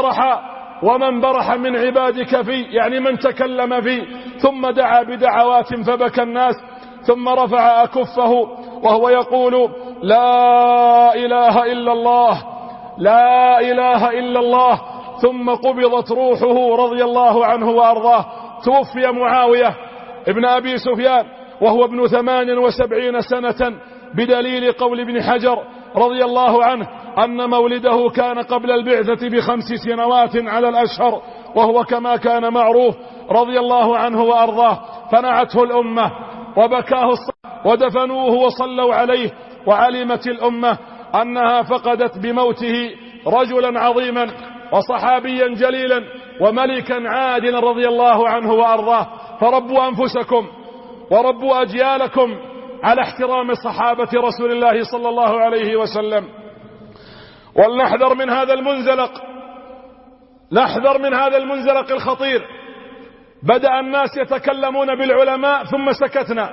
ومن برح من عبادك في، يعني من تكلم في. ثم دعا بدعوات فبكى الناس، ثم رفع أكفه وهو يقول: لا إله إلا الله، لا إله إلا الله. ثم قبضت روحه رضي الله عنه وأرضاه. توفي معاوية ابن أبي سفيان وهو ابن 78 سنة، بدليل قول ابن حجر رضي الله عنه أن مولده كان قبل البعثة ب5 سنوات على الأشهر، وهو كما كان معروف رضي الله عنه وأرضاه. فنعته الأمة وبكاه ودفنوه وصلوا عليه وعلمت الأمة أنها فقدت بموته رجلا عظيما وصحابيا جليلا وملكا عادلا رضي الله عنه وأرضاه. فربوا أنفسكم وربوا أجيالكم على احترام صحابة رسول الله صلى الله عليه وسلم. ولنحذر من هذا المنزلق، نحذر من هذا المنزلق الخطير. بدأ الناس يتكلمون بالعلماء ثم سكتنا،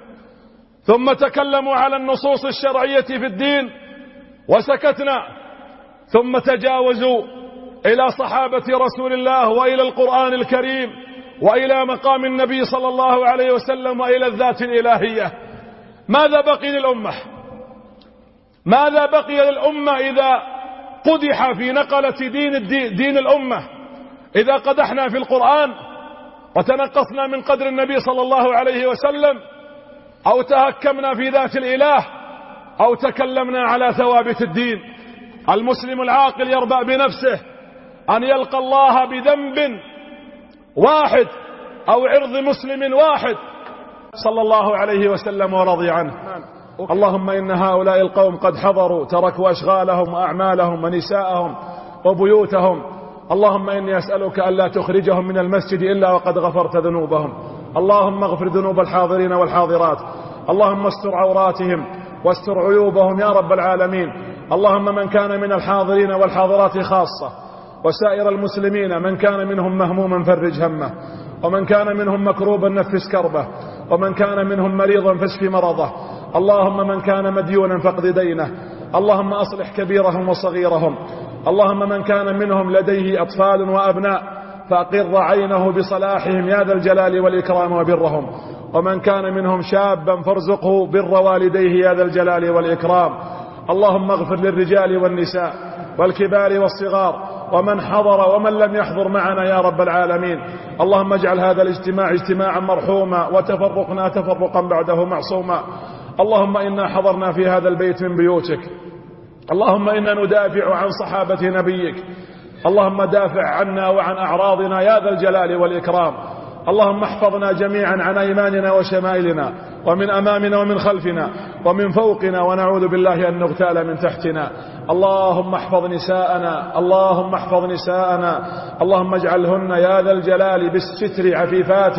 ثم تكلموا على النصوص الشرعية في الدين وسكتنا، ثم تجاوزوا إلى صحابة رسول الله وإلى القرآن الكريم وإلى مقام النبي صلى الله عليه وسلم وإلى الذات الإلهية. ماذا بقي للأمة؟ ماذا بقي للأمة إذا قدح في نقلة دين الأمة؟ إذا قدحنا في القرآن وتنقصنا من قدر النبي صلى الله عليه وسلم، أو تهكمنا في ذات الإله، أو تكلمنا على ثوابت الدين. المسلم العاقل يربأ بنفسه أن يلقى الله بذنب واحد أو عرض مسلم واحد صلى الله عليه وسلم ورضي عنه. اللهم إن هؤلاء القوم قد حضروا، تركوا أشغالهم وأعمالهم ونساءهم وبيوتهم. اللهم إني أسألك ألا تخرجهم من المسجد إلا وقد غفرت ذنوبهم. اللهم اغفر ذنوب الحاضرين والحاضرات. اللهم استر عوراتهم واستر عيوبهم يا رب العالمين. اللهم من كان من الحاضرين والحاضرات خاصة وسائر المسلمين من كان منهم مهموما فرج همه، ومن كان منهم مكروبا نفس كربه، ومن كان منهم مريضا فاشف مرضه. اللهم من كان مديونا فاقض دينه. اللهم أصلح كبيرهم وصغيرهم. اللهم من كان منهم لديه أطفال وأبناء فأقر عينه بصلاحهم يا ذا الجلال والإكرام وبرهم. ومن كان منهم شابا فارزقه بر والديه يا ذا الجلال والإكرام. اللهم اغفر للرجال والنساء والكبار والصغار ومن حضر ومن لم يحضر معنا يا رب العالمين. اللهم اجعل هذا الاجتماع اجتماعا مرحوما وتفرقنا تفرقا بعده معصوما. اللهم إنا حضرنا في هذا البيت من بيوتك، اللهم إنا ندافع عن صحابة نبيك. اللهم دافع عنا وعن أعراضنا يا ذا الجلال والإكرام. اللهم احفظنا جميعا عن أيماننا وشمائلنا ومن أمامنا ومن خلفنا ومن فوقنا، ونعوذ بالله أن نغتال من تحتنا. اللهم احفظ نساءنا، اللهم احفظ نساءنا، اللهم اجعلهن يا ذا الجلال بالستر عفيفات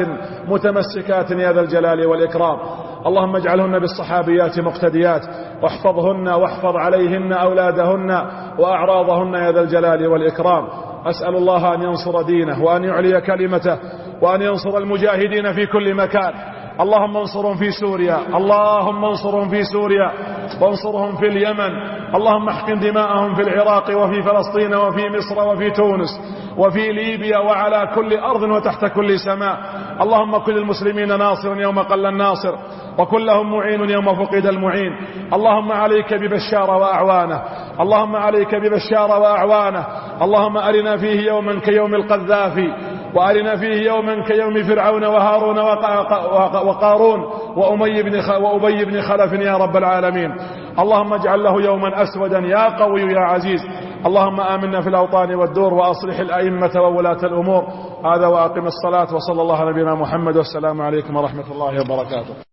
متمسكات يا ذا الجلال والإكرام. اللهم اجعلهن بالصحابيات مقتديات، واحفظهن واحفظ عليهن أولادهن وأعراضهن يا ذا الجلال والإكرام. أسأل الله أن ينصر دينه وأن يعلي كلمته وأن ينصر المجاهدين في كل مكان. اللهم انصرهم في سوريا، اللهم انصرهم في سوريا، وانصرهم في اليمن. اللهم احقن دماءهم في العراق وفي فلسطين وفي مصر وفي تونس وفي ليبيا وعلى كل أرض وتحت كل سماء. اللهم كن للمسلمين ناصر يوم قل الناصر، وكن لهم معين يوم فقد المعين. اللهم عليك ببشار وأعوانه، اللهم عليك ببشار وأعوانه. اللهم أرنا فيه يوما كيوم القذافي، وأرنا فيه يوما كيوم فرعون وهارون وقارون وأبي بن خلف يا رب العالمين. اللهم اجعل له يوما أسودا يا قوي يا عزيز. اللهم آمنا في الأوطان والدور، وأصلح الأئمة وولاة الأمور. هذا وأقم الصلاة، وصلى الله على نبينا محمد، والسلام عليكم ورحمة الله وبركاته.